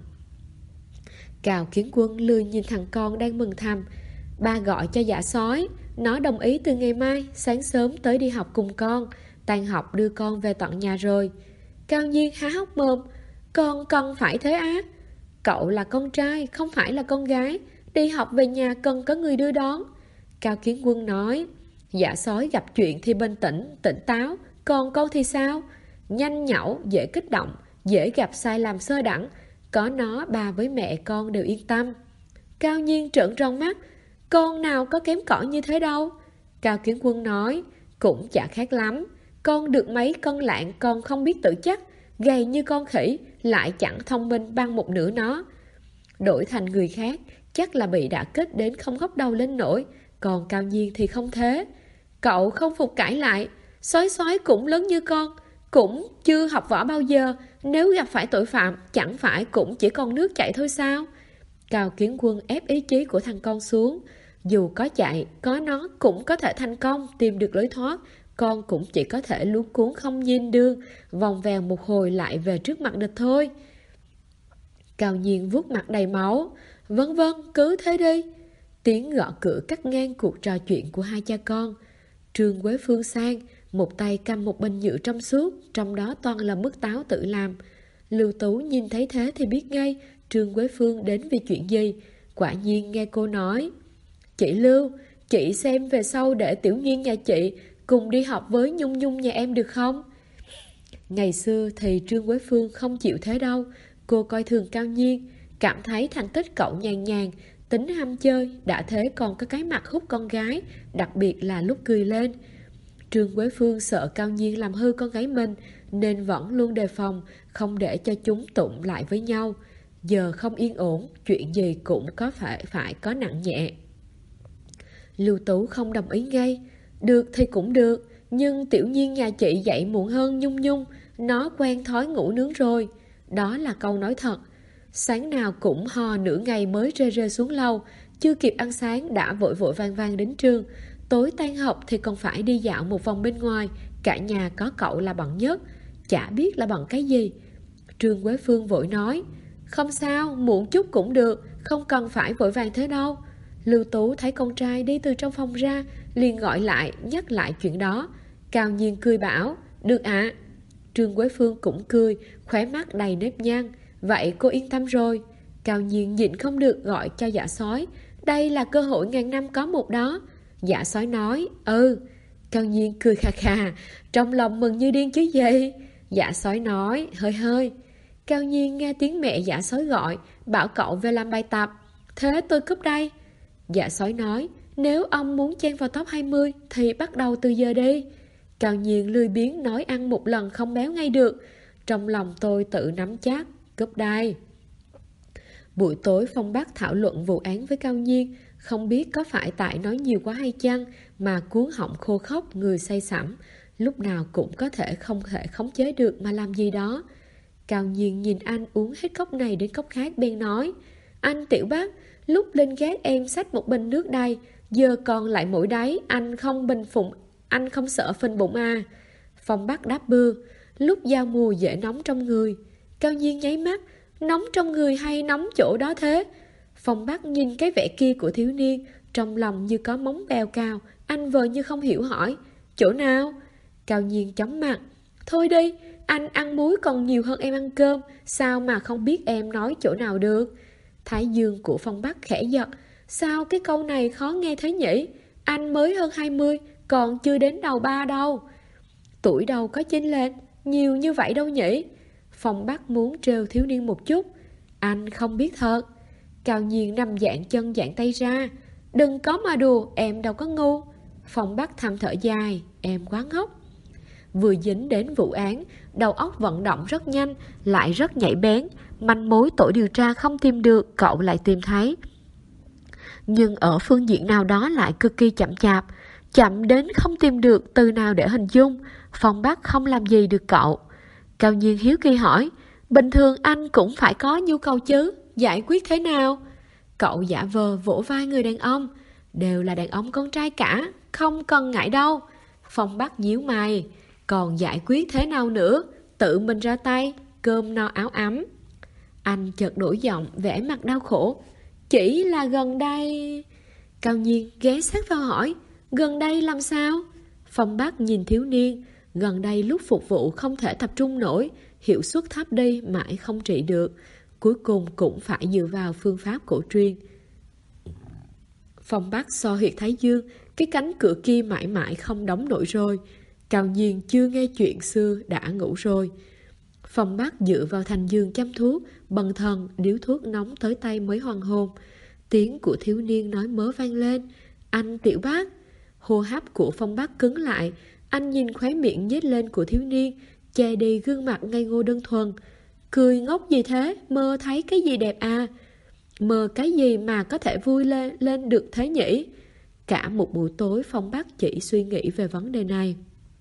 Cao Kiến Quân lười nhìn thằng con đang mừng thầm. Ba gọi cho Dạ Sói, nó đồng ý từ ngày mai sáng sớm tới đi học cùng con, tan học đưa con về tận nhà rồi. Cao Nhiên há hốc mồm, con cần phải thế á? Cậu là con trai, không phải là con gái, đi học về nhà cần có người đưa đón. Cao Kiến Quân nói, Dạ Sói gặp chuyện thì bình tĩnh, tỉnh táo, còn con thì sao? Nhanh nhẩu, dễ kích động, dễ gặp sai lầm sơ đẳng, có nó ba với mẹ con đều yên tâm. Cao Nhiên trợn tròn mắt, con nào có kém cỏi như thế đâu. Cao Kiến Quân nói, cũng chả khác lắm, con được mấy cân lạng còn không biết tự chắc, gầy như con khỉ, lại chẳng thông minh bằng một nửa nó. Đổi thành người khác, chắc là bị đả kích đến không ngóc đầu lên nổi, còn Cao Nhiên thì không thế. Cậu không phục cãi lại, Sói Sói cũng lớn như con, cũng chưa học võ bao giờ, nếu gặp phải tội phạm chẳng phải cũng chỉ còn nước chạy thôi sao? Cao Kiến Quân ép ý chí của thằng con xuống. Dù có chạy, có nó cũng có thể thành công, tìm được lối thoát, con cũng chỉ có thể luống cuống không nhìn đường, vòng vèo một hồi lại về trước mặt địch thôi. Cao Nhiên vuốt mặt đầy máu. Vâng vâng, cứ thế đi. Tiếng gõ cửa cắt ngang cuộc trò chuyện của hai cha con. Trương Quế Phương sang, một tay cầm một bình nhựa trong suốt, trong đó toàn là mứt táo tự làm. Lưu Tú nhìn thấy thế thì biết ngay Trương Quế Phương đến vì chuyện gì. Quả nhiên nghe cô nói, chị Lưu, chị xem về sau để Tiểu Nhiên nhà chị cùng đi học với Nhung Nhung nhà em được không? Ngày xưa thì Trương Quế Phương không chịu thế đâu. Cô coi thường Cao Nhiên, cảm thấy thành tích cậu nhàn nhàn, tính ham chơi, đã thế còn có cái mặt hút con gái, đặc biệt là lúc cười lên. Trương Quế Phương sợ Cao Nhiên làm hư con gái mình, nên vẫn luôn đề phòng, không để cho chúng tụng lại với nhau. Giờ không yên ổn, chuyện gì cũng có phải có nặng nhẹ. Lưu Tú không đồng ý ngay. Được thì cũng được, nhưng Tiểu Nhiên nhà chị dậy muộn hơn Nhung Nhung, nó quen thói ngủ nướng rồi. Đó là câu nói thật. Sáng nào cũng hò nửa ngày mới rê xuống lầu, chưa kịp ăn sáng đã vội vội vàng vàng đến trường. Tối tan học thì còn phải đi dạo một vòng bên ngoài, cả nhà có cậu là bận nhất, chả biết là bận cái gì. Trương Quế Phương vội nói, không sao, muộn chút cũng được, không cần phải vội vàng thế đâu. Lưu Tú thấy con trai đi từ trong phòng ra, liền gọi lại, nhắc lại chuyện đó. Cao Nhiên cười bảo, được ạ. Trương Quế Phương cũng cười, khóe mắt đầy nếp nhăn. Vậy cô yên tâm rồi. Cao Nhiên nhịn không được gọi cho Dạ Sói, đây là cơ hội ngàn năm có một đó. Dạ Sói nói, ừ. Cao Nhiên cười khà khà, trong lòng mừng như điên chứ gì. Dạ Sói nói, hơi hơi. Cao Nhiên nghe tiếng mẹ Dạ Sói gọi, bảo cậu về làm bài tập. Thế tôi cúp đây. Dạ Sói nói, nếu ông muốn chen vào top 20 thì bắt đầu từ giờ đi. Cao Nhiên lười biếng nói ăn một lần không béo ngay được. Trong lòng tôi tự nắm chắc, cúp đây. Buổi tối Phong Bắc thảo luận vụ án với Cao Nhiên. Không biết có phải tại nói nhiều quá hay chăng mà cuống họng khô khốc, người say sẩm, lúc nào cũng có thể không thể khống chế được mà làm gì đó. Cao Nhiên nhìn anh uống hết cốc này đến cốc khác bên nói, anh Tiểu Bắc, lúc lên gác em xách một bình nước đầy, giờ còn lại mỗi đáy, anh không sợ phình bụng à? Phong Bắc đáp bừa, lúc giao mùa dễ nóng trong người. Cao Nhiên nháy mắt, nóng trong người hay nóng chỗ đó thế? Phong Bắc nhìn cái vẻ kia của thiếu niên, trong lòng như có móng bèo cao, anh vờ như không hiểu hỏi, chỗ nào? Cao Nhiên chóng mặt, thôi đi, anh ăn muối còn nhiều hơn em ăn cơm, sao mà không biết em nói chỗ nào được? Thái dương của Phong Bắc khẽ giật, sao cái câu này khó nghe thế nhỉ? Anh mới hơn 20, còn chưa đến đầu 3 đâu. Tuổi đâu có chênh lệch nhiều như vậy đâu nhỉ? Phong Bắc muốn trêu thiếu niên một chút. Anh không biết thật. Cao Nhiên nằm dạng chân dạng tay ra, đừng có mà đùa, em đâu có ngu. Phong Bắc thầm thở dài, em quá ngốc. Vừa dính đến vụ án, đầu óc vận động rất nhanh, lại rất nhạy bén. Manh mối tổ điều tra không tìm được, cậu lại tìm thấy. Nhưng ở phương diện nào đó lại cực kỳ chậm chạp, chậm đến không tìm được từ nào để hình dung. Phong Bắc không làm gì được cậu. Cao Nhiên hiếu kỳ hỏi, bình thường anh cũng phải có nhu cầu chứ, giải quyết thế nào? Cậu giả vờ vỗ vai người đàn ông, đều là đàn ông con trai cả, không cần ngại đâu. Phong Bắc nhíu mày, Còn giải quyết thế nào nữa? Tự mình ra tay, cơm no áo ấm. Anh chợt đổi giọng, vẻ mặt đau khổ. Chỉ là gần đây... Cao Nhiên ghé sát vào hỏi, gần đây làm sao? Phong Bắc nhìn thiếu niên, gần đây lúc phục vụ không thể tập trung nổi, hiệu suất thấp đi mãi không trị được, cuối cùng cũng phải dựa vào phương pháp cổ truyền. Phong Bắc so huyệt thái dương, cái cánh cửa kia mãi mãi không đóng nổi rồi. Cao Nhiên chưa nghe chuyện xưa đã ngủ rồi. Phong Bắc dựa vào thành giường chăm thuốc, bần thần điếu thuốc nóng tới tay mới hoàn hồn. Tiếng của thiếu niên nói mớ vang lên, anh Tiểu Bác. Hô hấp của Phong Bắc cứng lại, anh nhìn khóe miệng nhếch lên của thiếu niên, che đi gương mặt ngây ngô đơn thuần. Cười ngốc gì thế, mơ thấy cái gì đẹp à? Mơ cái gì mà có thể vui lên được thế nhỉ? Cả một buổi tối Phong Bắc chỉ suy nghĩ về vấn đề này.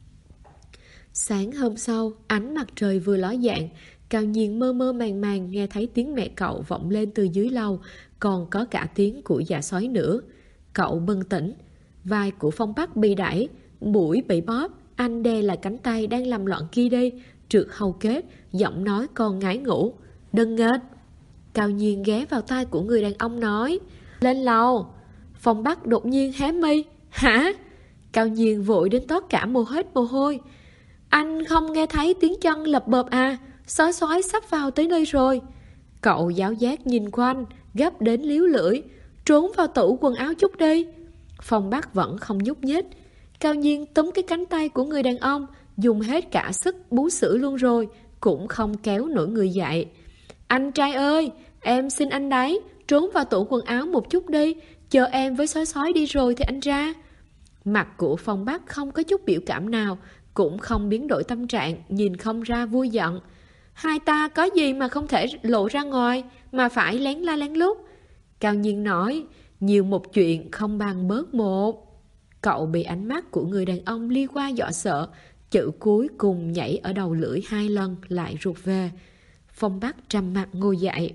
Sáng hôm sau, ánh mặt trời vừa ló dạng, Cao Nhiên mơ mơ màng màng nghe thấy tiếng mẹ cậu vọng lên từ dưới lầu, còn có cả tiếng của dạ sói nữa. Cậu bừng tỉnh, vai của Phong Bắc bị đẩy, mũi bị bóp, anh đè lại cánh tay đang làm loạn kia đi, trượt hầu kết, giọng nói còn ngái ngủ. Đừng nghêch. Cao Nhiên ghé vào tai của người đàn ông nói, lên lầu. Phong Bắc đột nhiên hé mi. Hả? Cao Nhiên vội đến toát cả hết mồ hôi. Anh không nghe thấy tiếng chân lập bợp à? Sói sắp vào tới nơi rồi. Cậu giáo giác nhìn quanh, gấp đến líu lưỡi. Trốn vào tủ quần áo chút đi. Phong Bắc vẫn không nhúc nhích. Cao Nhiên túm cái cánh tay của người đàn ông, dùng hết cả sức bú sữa luôn rồi, cũng không kéo nổi người dậy. Anh trai ơi, em xin anh đấy, trốn vào tủ quần áo một chút đi, chờ em với sói đi rồi thì anh ra. Mặt của Phong Bắc không có chút biểu cảm nào, cũng không biến đổi tâm trạng, nhìn không ra vui giận. Hai ta có gì mà không thể lộ ra ngoài, mà phải lén la lén lút? Cao Nhiên nói, nhiều một chuyện không bằng bớt một. Cậu bị ánh mắt của người đàn ông ly qua dọa sợ, chữ cuối cùng nhảy ở đầu lưỡi 2 lần lại rụt về. Phong Bắc trầm mặt ngồi dậy.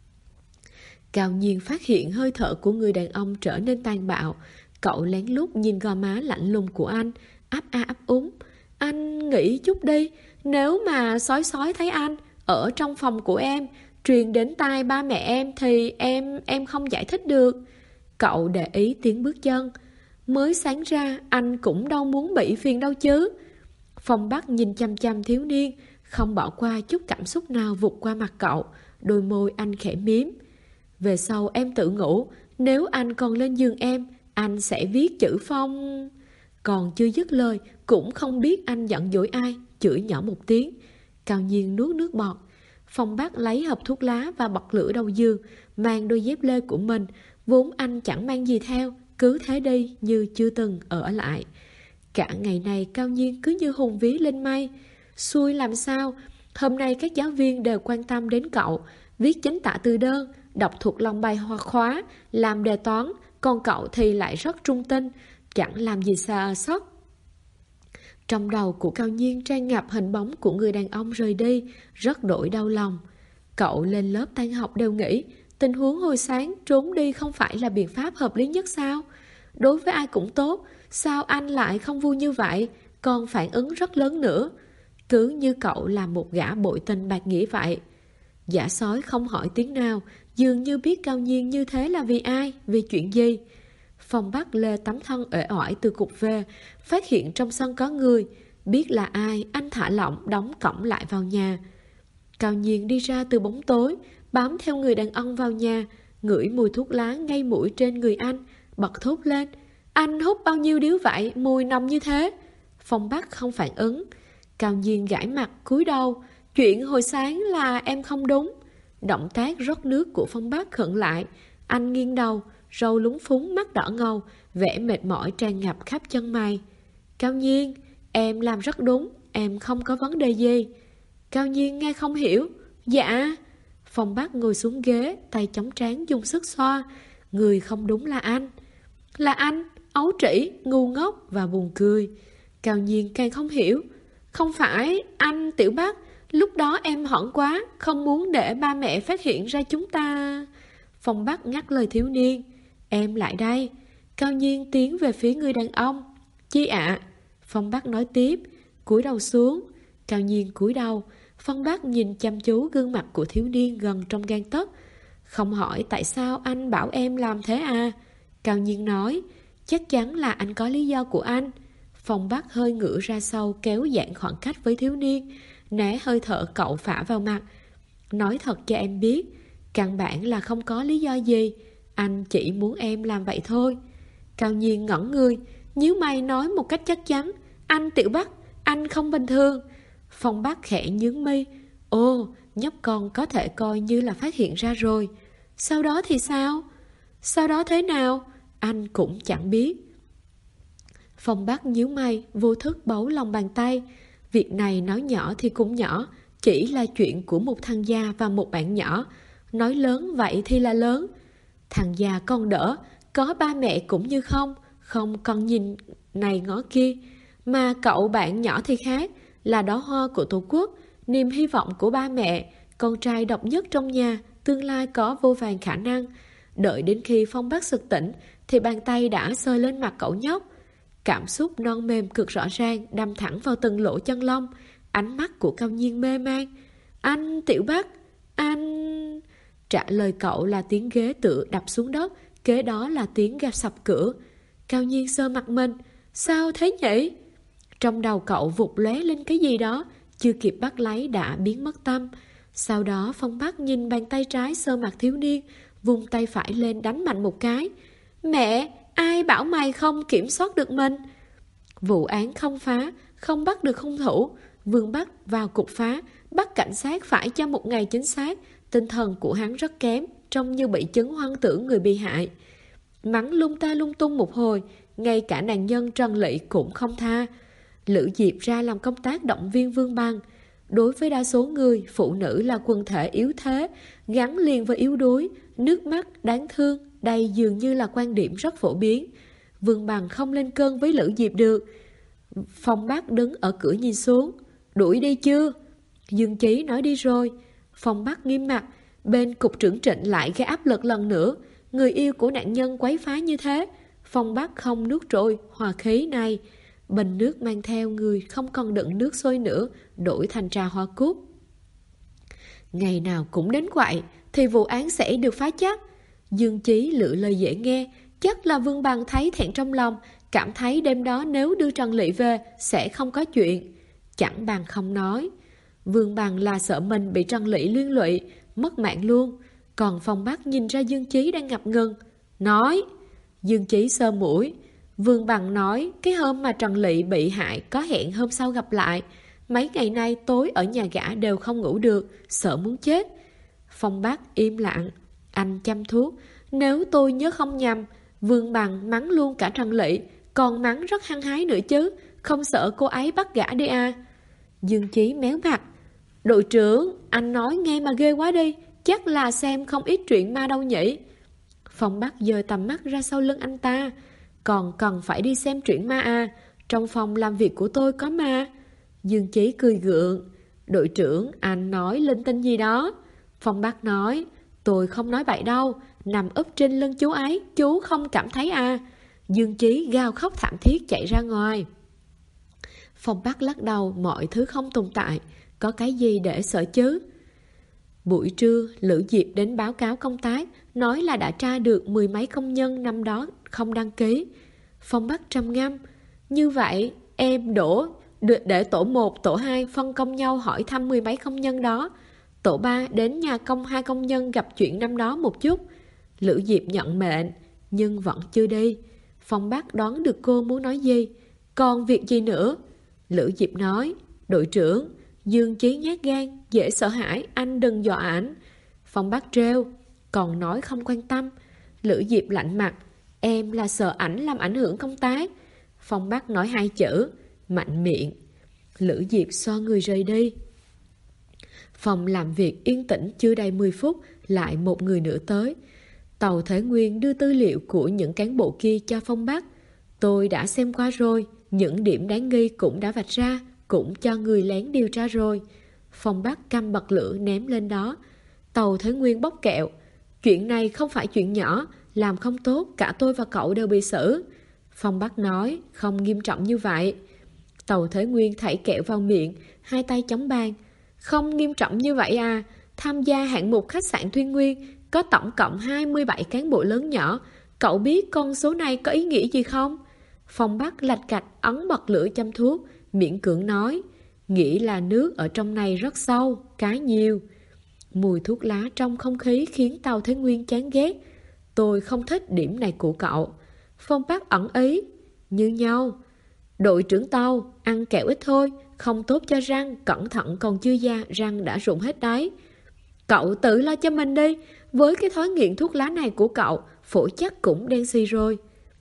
Cao Nhiên phát hiện hơi thở của người đàn ông trở nên tàn bạo. Cậu lén lút nhìn gò má lạnh lùng của anh, ấp a ấp úng. Anh nghĩ chút đi, nếu mà sói thấy anh ở trong phòng của em, truyền đến tai ba mẹ em thì em không giải thích được. Cậu để ý tiếng bước chân. Mới sáng ra anh cũng đâu muốn bị phiền đâu chứ. Phong Bắc nhìn chăm chăm thiếu niên, không bỏ qua chút cảm xúc nào vụt qua mặt cậu. Đôi môi anh khẽ miếm. Về sau em tự ngủ, nếu anh còn lên giường em, anh sẽ viết chữ Phong. Còn chưa dứt lời, cũng không biết anh giận dỗi ai, chửi nhỏ một tiếng. Cao Nhiên nuốt nước bọt. Phong Bắc lấy hộp thuốc lá và bật lửa đầu giường, mang đôi dép lê của mình, vốn anh chẳng mang gì theo, cứ thế đi như chưa từng ở lại. Cả ngày này Cao Nhiên cứ như hùng vía lên mây. Xui làm sao, hôm nay các giáo viên đều quan tâm đến cậu, viết chính tả từ đơn, đọc thuộc lòng bài hoặc khóa, làm đề toán, còn cậu thì lại rất trung tinh, chẳng làm gì xa sót. Trong đầu của Cao Nhiên tràn ngập hình bóng của người đàn ông rời đi, rất đổi đau lòng. Cậu lên lớp tan học đều nghĩ, tình huống hồi sáng trốn đi không phải là biện pháp hợp lý nhất sao? Đối với ai cũng tốt, sao anh lại không vui như vậy, còn phản ứng rất lớn nữa. Cứ như cậu là một gã bội tình bạc nghĩa vậy. Giả sói không hỏi tiếng nào, dường như biết Cao Nhiên như thế là vì ai, vì chuyện gì. Phong Bắc lê tấm thân uể oải từ cục về, phát hiện trong sân có người. Biết là ai, anh thả lỏng đóng cổng lại vào nhà. Cao Nhiên đi ra từ bóng tối, bám theo người đàn ông vào nhà, ngửi mùi thuốc lá ngay mũi trên người anh, bật thốt lên. Anh hút bao nhiêu điếu vậy, mùi nồng như thế? Phong Bắc không phản ứng. Cao Nhiên gãi mặt, cúi đầu. Chuyện hồi sáng là em không đúng. Động tác rót nước của Phong Bắc khựng lại. Anh nghiêng đầu, râu lúng phúng, mắt đỏ ngầu, vẻ mệt mỏi tràn ngập khắp chân mày. Cao Nhiên, em làm rất đúng, em không có vấn đề gì. Cao Nhiên nghe không hiểu. Dạ. Phong Bắc ngồi xuống ghế, tay chống trán dùng sức xoa. Người không đúng là anh. Là anh, ấu trĩ, ngu ngốc và buồn cười. Cao Nhiên càng không hiểu. Không phải, anh Tiểu Bắc, lúc đó em hỏng quá, không muốn để ba mẹ phát hiện ra chúng ta. Phong Bắc ngắt lời thiếu niên. Em lại đây. Cao Nhiên tiến về phía người đàn ông. Chi ạ? Phong Bắc nói tiếp. cúi đầu xuống. Cao Nhiên cúi đầu. Phong Bác nhìn chăm chú gương mặt của thiếu niên gần trong gang tấc. Không hỏi tại sao anh bảo em làm thế à? Cao Nhiên nói, chắc chắn là anh có lý do của anh. Phong Bác hơi ngửa ra sau, kéo giãn khoảng cách với thiếu niên, né hơi thở cậu phả vào mặt. Nói thật cho em biết, căn bản là không có lý do gì, anh chỉ muốn em làm vậy thôi. Cao Nhiên ngẩn người, nhíu mày nói một cách chắc chắn, anh Tiểu Bắc, anh không bình thường. Phong Bác khẽ nhướng mi, ồ, nhóc con có thể coi như là phát hiện ra rồi. Sau đó thì sao? Sau đó thế nào? Anh cũng chẳng biết. Phong Bác nhíu mày, vô thức bấu lòng bàn tay. Việc này nói nhỏ thì cũng nhỏ, chỉ là chuyện của một thằng già và một bạn nhỏ. Nói lớn vậy thì là lớn. Thằng già còn đỡ, có ba mẹ cũng như không còn nhìn này ngó kia. Mà cậu bạn nhỏ thì khác, là đóa hoa của Tổ quốc, niềm hy vọng của ba mẹ, con trai độc nhất trong nhà, tương lai có vô vàn khả năng. Đợi đến khi Phong Bác sực tỉnh thì bàn tay đã sơi lên mặt cậu nhóc. Cảm xúc non mềm cực rõ ràng đâm thẳng vào từng lỗ chân lông. Ánh mắt của Cao Nhiên mê man. Anh Tiểu Bắc, anh... Trả lời cậu là tiếng ghế tựa đập xuống đất, kế đó là tiếng gạt sập cửa. Cao Nhiên sơ mặt mình. Sao thế nhỉ? Trong đầu cậu vụt lóe lên cái gì đó, chưa kịp bắt lấy đã biến mất tâm. Sau đó Phong Bác nhìn bàn tay trái sơ mặt thiếu niên, vùng tay phải lên đánh mạnh một cái. Mẹ, ai bảo mày không kiểm soát được mình? Vụ án không phá, không bắt được hung thủ. Vương Bắc vào cục phá, bắt cảnh sát phải cho một ngày chính xác. Tinh thần của hắn rất kém, trông như bị chứng hoang tưởng người bị hại. Mắng lung ta lung tung một hồi, ngay cả nạn nhân Trần Lị cũng không tha. Lữ Diệp ra làm công tác động viên Vương Bằng. Đối với đa số người, phụ nữ là quần thể yếu thế, gắn liền với yếu đuối, nước mắt, đáng thương, đây dường như là quan điểm rất phổ biến. Vương Bằng không lên cơn với Lữ Diệp được. Phong Bác đứng ở cửa nhìn xuống. Đuổi đi chưa? Dương Chí nói đi rồi. Phong Bác nghiêm mặt. Bên cục trưởng Trịnh lại gây áp lực lần nữa. Người yêu của nạn nhân quấy phá như thế. Phong Bác không nuốt trôi hòa khí này. Bình nước mang theo người không còn đựng nước sôi nữa, đổi thành trà hoa cúc. Ngày nào cũng đến quậy thì vụ án sẽ được phá chắc. Dương Chí lựa lời dễ nghe. Chắc là Vương Bằng thấy thẹn trong lòng, cảm thấy đêm đó nếu đưa Trần Lị về sẽ không có chuyện. Chẳng bằng không nói. Vương Bằng là sợ mình bị Trần Lị liên lụy, mất mạng luôn. Còn Phong Bác nhìn ra Dương Chí đang ngập ngừng. Nói. Dương Chí sơ mũi. Vương Bằng nói cái hôm mà Trần Lị bị hại có hẹn hôm sau gặp lại. Mấy ngày nay tối ở nhà gã đều không ngủ được, sợ muốn chết. Phong Bác im lặng. Anh chăm thuốc. Nếu tôi nhớ không nhầm, Vương Bằng mắng luôn cả Trần Lị, còn mắng rất hăng hái nữa chứ. Không sợ cô ấy bắt gã đi à? Dương Chí méo mặt. Đội trưởng, anh nói nghe mà ghê quá đi. Chắc là xem không ít truyện ma đâu nhỉ? Phong Bác giơ tầm mắt ra sau lưng anh ta. Còn cần phải đi xem truyện ma à? Trong phòng làm việc của tôi có ma. Dương Chí cười gượng. Đội trưởng, anh nói linh tinh gì đó? Phong Bác nói. Tôi không nói vậy đâu. Nằm úp trên lưng chú ấy, chú không cảm thấy à? Dương Chí gào khóc thảm thiết chạy ra ngoài. Phong Bác lắc đầu, mọi thứ không tồn tại. Có cái gì để sợ chứ? Buổi trưa, Lữ Diệp đến báo cáo công tác, nói là đã tra được 10 mấy công nhân năm đó không đăng ký. Phong Bác trầm ngâm. Như vậy, em đổ để tổ 1, tổ 2 phân công nhau hỏi thăm 10 mấy công nhân đó. Tổ 3 đến nhà công 2 công nhân gặp chuyện năm đó một chút. Lữ Diệp nhận mệnh, nhưng vẫn chưa đi. Phong Bác đoán được cô muốn nói gì. Còn việc gì nữa? Lữ Diệp nói. Đội trưởng, Dương Chí nhát gan, dễ sợ hãi, anh đừng dọa ảnh. Phong Bác trêu. Còn nói không quan tâm. Lữ Diệp lạnh mặt. Em là sợ ảnh làm ảnh hưởng công tác. Phong Bác nói 2 chữ. Mạnh miệng. Lữ Diệp xoa người rời đi. Phòng làm việc yên tĩnh chưa đầy 10 phút, lại một người nữa tới. Tàu Thế Nguyên đưa tư liệu của những cán bộ kia cho Phong Bác. Tôi đã xem qua rồi, những điểm đáng nghi cũng đã vạch ra, cũng cho người lén điều tra rồi. Phong Bác cầm bật lửa ném lên đó. Tàu Thế Nguyên bóc kẹo. Chuyện này không phải chuyện nhỏ, làm không tốt cả tôi và cậu đều bị xử. Phong Bác nói, không nghiêm trọng như vậy. Tàu Thế Nguyên thảy kẹo vào miệng, hai tay chống bàn. Không nghiêm trọng như vậy à? Tham gia hạng mục khách sạn Thuyên Nguyên có tổng cộng 27 cán bộ lớn nhỏ. Cậu biết con số này có ý nghĩa gì không? Phong Bắc lạch cạch ấn bật lửa châm thuốc, miễn cưỡng nói. Nghĩ là nước ở trong này rất sâu, cá nhiều. Mùi thuốc lá trong không khí khiến Tàu Thế Nguyên chán ghét. Tôi không thích điểm này của cậu. Phong Bắc ẩn ý. Như nhau. Đội trưởng Tàu, ăn kẹo ít thôi, không tốt cho răng, cẩn thận còn chưa da, răng đã rụng hết đấy. Cậu tự lo cho mình đi, với cái thói nghiện thuốc lá này của cậu, phổi chắc cũng đen xì rồi.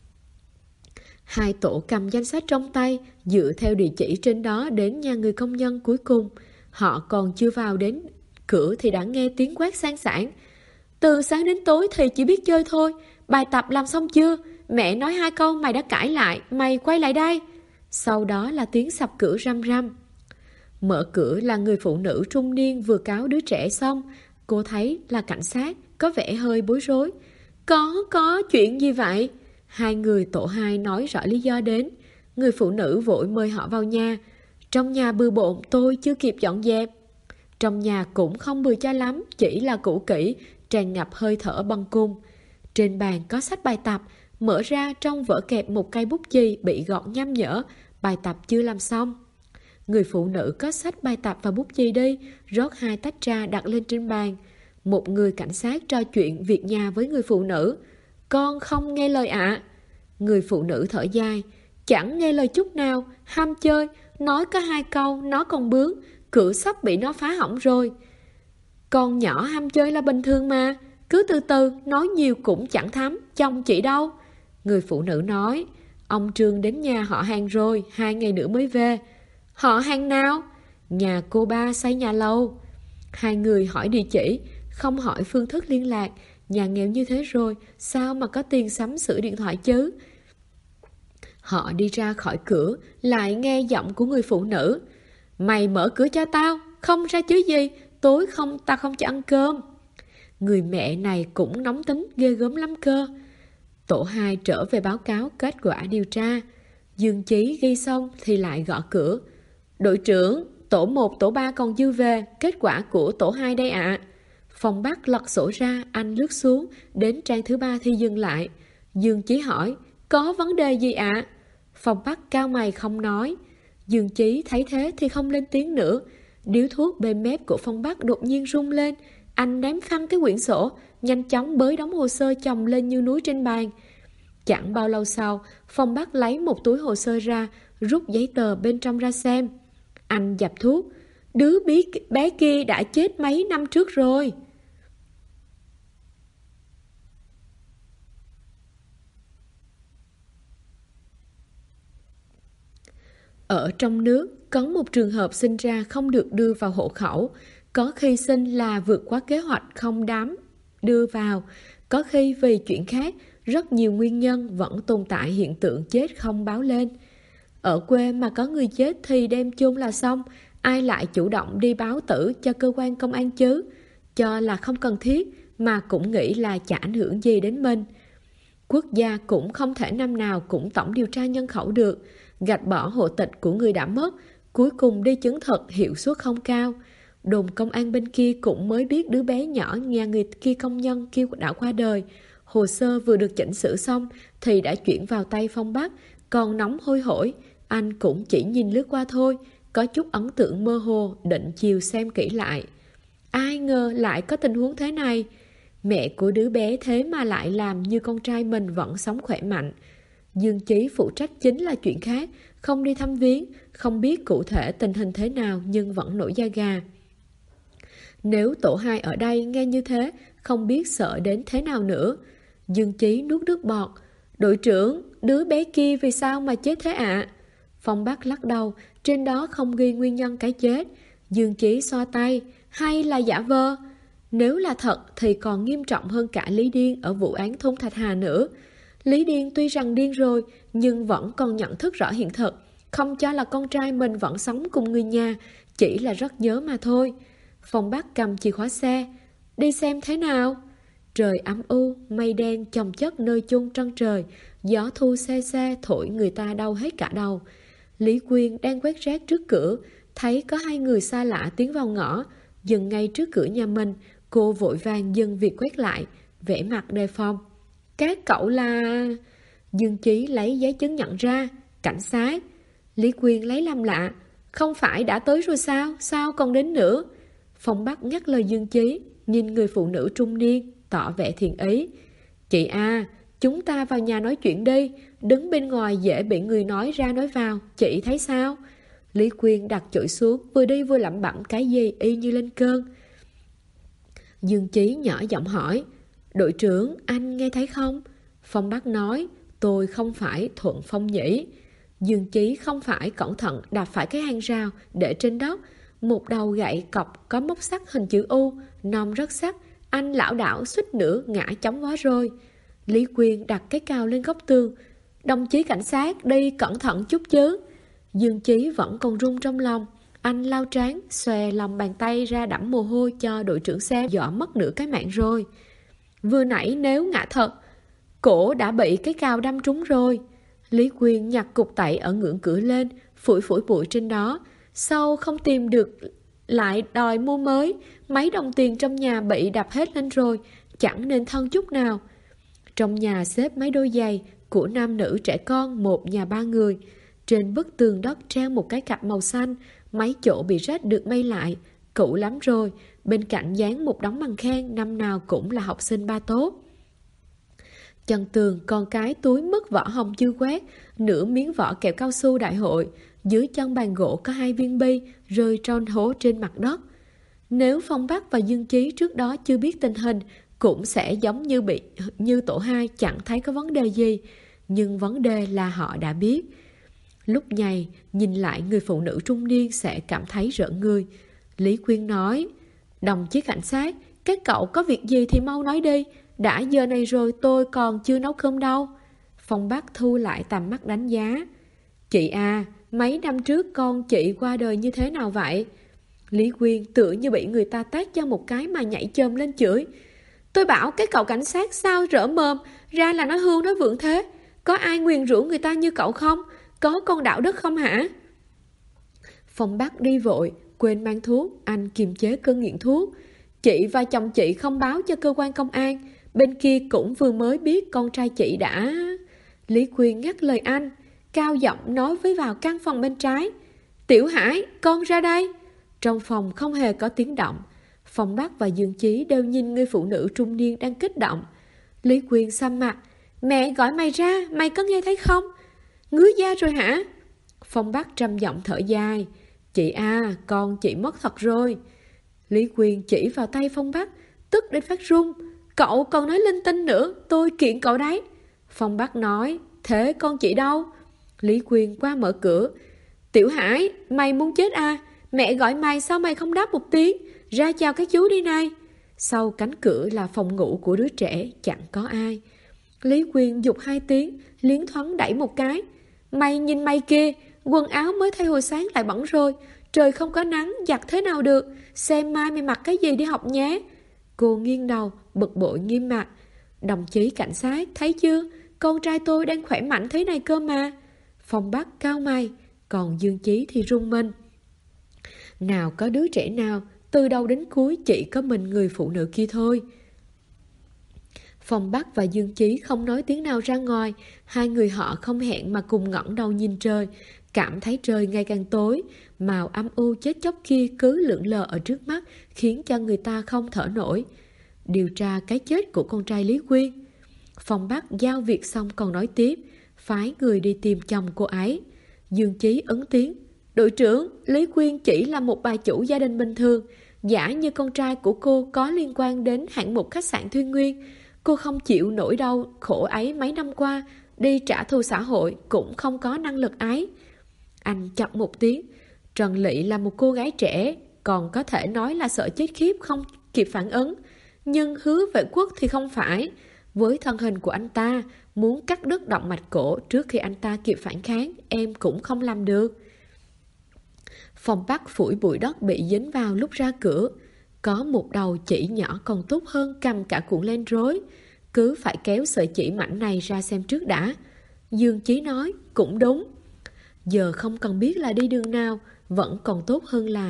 Hai tổ cầm danh sách trong tay, dựa theo địa chỉ trên đó đến nhà người công nhân cuối cùng. Họ còn chưa vào đến cửa thì đã nghe tiếng quát sang sảng. Từ sáng đến tối thì chỉ biết chơi thôi, bài tập làm xong chưa? Mẹ nói 2 câu mày đã cãi lại, mày quay lại đây. Sau đó là tiếng sập cửa răm răm. Mở cửa là người phụ nữ trung niên vừa cáo đứa trẻ xong. Cô thấy là cảnh sát, có vẻ hơi bối rối. Có chuyện gì vậy? Hai người tổ 2 nói rõ lý do đến. Người phụ nữ vội mời họ vào nhà. Trong nhà bừa bộn, tôi chưa kịp dọn dẹp. Trong nhà cũng không bừa cho lắm, chỉ là cũ kỹ, tràn ngập hơi thở bâng cung. Trên bàn có sách bài tập, mở ra trong vở kẹp một cây bút chì bị gọt nham nhở, bài tập chưa làm xong. Người phụ nữ có sách bài tập và bút chì đi, rót 2 tách trà đặt lên trên bàn. Một người cảnh sát trò chuyện việc nhà với người phụ nữ. Con không nghe lời ạ. Người phụ nữ thở dài. Chẳng nghe lời chút nào, ham chơi, nói có 2 câu, nó còn bướng, cửa sắp bị nó phá hỏng rồi. Con nhỏ ham chơi là bình thường mà, cứ từ từ, nói nhiều cũng chẳng thấm, chồng chị đâu. Người phụ nữ nói, ông Trương đến nhà họ hàng rồi, 2 ngày nữa mới về. Họ hàng nào? Nhà cô ba xây nhà lâu. Hai người hỏi địa chỉ, không hỏi phương thức liên lạc. Nhà nghèo như thế rồi, sao mà có tiền sắm sửa điện thoại chứ? Họ đi ra khỏi cửa, lại nghe giọng của người phụ nữ. Mày mở cửa cho tao, không ra chứ gì, tối không tao không cho ăn cơm. Người mẹ này cũng nóng tính ghê gớm lắm cơ. Tổ 2 trở về báo cáo kết quả điều tra. Dương Chí ghi xong thì lại gõ cửa. Đội trưởng, tổ 1, tổ 3 còn dư về, kết quả của tổ 2 đây ạ. Phong Bắc lật sổ ra, anh lướt xuống, đến trang thứ 3 thì dừng lại. Dương Chí hỏi, có vấn đề gì ạ? Phong Bắc cao mày không nói. Dương Chí thấy thế thì không lên tiếng nữa. Điếu thuốc bên mép của Phong Bắc đột nhiên rung lên. Anh ném phăng cái quyển sổ, nhanh chóng bới đống hồ sơ chồng lên như núi trên bàn. Chẳng bao lâu sau, Phong Bắc lấy một túi hồ sơ ra, rút giấy tờ bên trong ra xem. Anh dập thuốc. Đứa bé kia đã chết mấy năm trước rồi. Ở trong nước, có một trường hợp sinh ra không được đưa vào hộ khẩu. Có khi sinh là vượt quá kế hoạch không dám đưa vào. Có khi vì chuyện khác, rất nhiều nguyên nhân vẫn tồn tại hiện tượng chết không báo lên. Ở quê mà có người chết thì đem chôn là xong, ai lại chủ động đi báo tử cho cơ quan công an chứ? Cho là không cần thiết, mà cũng nghĩ là chả ảnh hưởng gì đến mình. Quốc gia cũng không thể năm nào cũng tổng điều tra nhân khẩu được, gạch bỏ hộ tịch của người đã mất, cuối cùng đi chứng thực hiệu suất không cao. Đồn công an bên kia cũng mới biết đứa bé nhỏ nhà người kia công nhân kia đã qua đời. Hồ sơ vừa được chỉnh sửa xong thì đã chuyển vào tay Phong Bắc, còn nóng hôi hổi. Anh cũng chỉ nhìn lướt qua thôi, có chút ấn tượng mơ hồ, định chiều xem kỹ lại. Ai ngờ lại có tình huống thế này. Mẹ của đứa bé thế mà lại làm như con trai mình vẫn sống khỏe mạnh. Dương Chí phụ trách chính là chuyện khác, không đi thăm viếng, không biết cụ thể tình hình thế nào nhưng vẫn nổi da gà. Nếu tổ 2 ở đây nghe như thế, không biết sợ đến thế nào nữa. Dương Chí nuốt nước bọt. Đội trưởng, đứa bé kia vì sao mà chết thế ạ? Phong Bắc lắc đầu, trên đó không ghi nguyên nhân cái chết. Dương Chí xoa tay, hay là giả vờ? Nếu là thật thì còn nghiêm trọng hơn cả Lý Điên ở vụ án thôn Thạch Hà nữa. Lý Điên tuy rằng điên rồi, nhưng vẫn còn nhận thức rõ hiện thực, không cho là con trai mình vẫn sống cùng người nhà, chỉ là rất nhớ mà thôi. Phong Bắc cầm chìa khóa xe, đi xem thế nào. Trời âm u, mây đen chồng chất nơi chung trăng trời, gió thu se se thổi người ta đau hết cả đầu. Lý Quyên đang quét rác trước cửa, thấy có hai người xa lạ tiến vào ngõ, dừng ngay trước cửa nhà mình. Cô vội vàng dừng việc quét lại, vẻ mặt đề phòng. Các cậu là... Dương Chí lấy giấy chứng nhận ra. Cảnh sát. Lý Quyên lấy làm lạ. Không phải đã tới rồi sao? Sao còn đến nữa? Phong Bắc ngắt lời Dương Chí, nhìn người phụ nữ trung niên, tỏ vẻ thiện ý. Chị à, chúng ta vào nhà nói chuyện đi. Đứng bên ngoài dễ bị người nói ra nói vào. Chị thấy sao? Lý Quyên đặt chổi xuống, vừa đi vừa lẩm bẩm cái gì y như lên cơn. Dương Chí nhỏ giọng hỏi. Đội trưởng, anh nghe thấy không? Phong Bắc nói. Tôi không phải Thuận Phong nhỉ. Dương Chí không phải cẩn thận đạp phải cái hàng rào để trên đất. Một đầu gậy cọc có móc sắt hình chữ U, nòng rất sắc. Anh lảo đảo suýt nữa ngã chóng vó rồi. Lý Quyên đặt cái cào lên góc tường. Đồng chí cảnh sát, đi cẩn thận chút chứ. Dương Chí vẫn còn run trong lòng. Anh lau trán, xòe lòng bàn tay ra đẫm mồ hôi cho đội trưởng xem. Dọa mất nửa cái mạng rồi. Vừa nãy nếu ngã thật, cổ đã bị cái cào đâm trúng rồi. Lý Quyên nhặt cục tẩy ở ngưỡng cửa lên, phủi phủi bụi trên đó. Sau không tìm được lại đòi mua mới. Mấy đồng tiền trong nhà bị đập hết lên rồi, chẳng nên thân chút nào. Trong nhà xếp mấy đôi giày của nam nữ trẻ con, một nhà 3 người. Trên bức tường đất treo một cái cặp màu xanh, mấy chỗ bị rách được may lại, cũ lắm rồi. Bên cạnh dán một đống bằng khen, năm nào cũng là học sinh ba tốt. Chân tường còn cái túi mứt vỏ hồng chưa quét, nửa miếng vỏ kẹo cao su đại hội. Dưới chân bàn gỗ có 2 viên bi rơi tròn hố trên mặt đất. Nếu Phong Bắc và Dương Chí trước đó chưa biết tình hình, cũng sẽ giống như tổ 2 chẳng thấy có vấn đề gì. Nhưng vấn đề là họ đã biết. Lúc này nhìn lại người phụ nữ trung niên sẽ cảm thấy rợn người. Lý Quyên nói. Đồng chí cảnh sát, các cậu có việc gì thì mau nói đi. Đã giờ này rồi tôi còn chưa nấu cơm đâu. Phong Bắc thu lại tầm mắt đánh giá. Chị à, mấy năm trước con chị qua đời như thế nào vậy? Lý Quyên tựa như bị người ta tát cho một cái mà nhảy chồm lên chửi. Tôi bảo cái cậu cảnh sát sao rỡ mồm, ra là nói hưu nói vượng thế. Có ai nguyền rủa người ta như cậu không? Có con đạo đức không hả? Phong Bắc đi vội, quên mang thuốc, anh kiềm chế cơn nghiện thuốc. Chị và chồng chị không báo cho cơ quan công an, bên kia cũng vừa mới biết con trai chị đã... Lý Quyên ngắt lời anh, cao giọng nói với vào căn phòng bên trái. Tiểu Hải, con ra đây. Trong phòng không hề có tiếng động. Phong Bắc và Dương Chí đều nhìn người phụ nữ trung niên đang kích động. Lý Quyên xăm mặt. Mẹ gọi mày ra, mày có nghe thấy không? Ngứa da rồi hả? Phong Bắc trầm giọng thở dài. Chị à, con chị mất thật rồi. Lý Quyên chỉ vào tay Phong Bắc, tức đến phát run. Cậu còn nói linh tinh nữa, tôi kiện cậu đấy. Phong Bắc nói. Thế con chị đâu? Lý Quyên qua mở cửa. Tiểu Hải, mày muốn chết à? Mẹ gọi mày sao mày không đáp một tiếng? Ra chào các chú đi này. Sau cánh cửa là phòng ngủ của đứa trẻ, chẳng có ai. Lý Quyên giục 2 tiếng, liến thoáng đẩy một cái. Mày nhìn mày kia, quần áo mới thay hồi sáng lại bẩn rồi. Trời không có nắng, giặt thế nào được? Xem mai mày mặc cái gì đi học nhé. Cô nghiêng đầu, bực bội nghiêm mặt. Đồng chí cảnh sát, thấy chưa? Con trai tôi đang khỏe mạnh thế này cơ mà. Phong Bắc cao mày, còn Dương Chí thì run mình. Nào có đứa trẻ nào, từ đầu đến cuối chỉ có mình người phụ nữ kia thôi. Phong Bắc và Dương Chí không nói tiếng nào ra ngoài. Hai người họ không hẹn mà cùng ngẩng đầu nhìn trời, cảm thấy trời ngày càng tối. Màu âm u chết chóc kia cứ lượn lờ ở trước mắt, khiến cho người ta không thở nổi. Điều tra cái chết của con trai Lý Quyên. Phong Bắc giao việc xong còn nói tiếp, phái người đi tìm chồng cô ấy. Dương Chí ứng tiếng. Đội trưởng, Lý Quyên chỉ là một bà chủ gia đình bình thường. Giả như con trai của cô có liên quan đến hạng mục khách sạn Thuyên Nguyên, cô không chịu nỗi đau khổ ấy mấy năm qua, đi trả thù xã hội cũng không có năng lực ấy. Anh chọc một tiếng. Trần Lị là một cô gái trẻ, còn có thể nói là sợ chết khiếp không kịp phản ứng. Nhưng Hứa Vệ Quốc thì không phải. Với thân hình của anh ta, muốn cắt đứt động mạch cổ trước khi anh ta kịp phản kháng, em cũng không làm được. Phong Bắc phủi bụi đất bị dính vào lúc ra cửa. Có một đầu chỉ nhỏ còn tốt hơn cầm cả cuộn len rối. Cứ phải kéo sợi chỉ mảnh này ra xem trước đã. Dương Chí nói, cũng đúng. Giờ không cần biết là đi đường nào, vẫn còn tốt hơn là...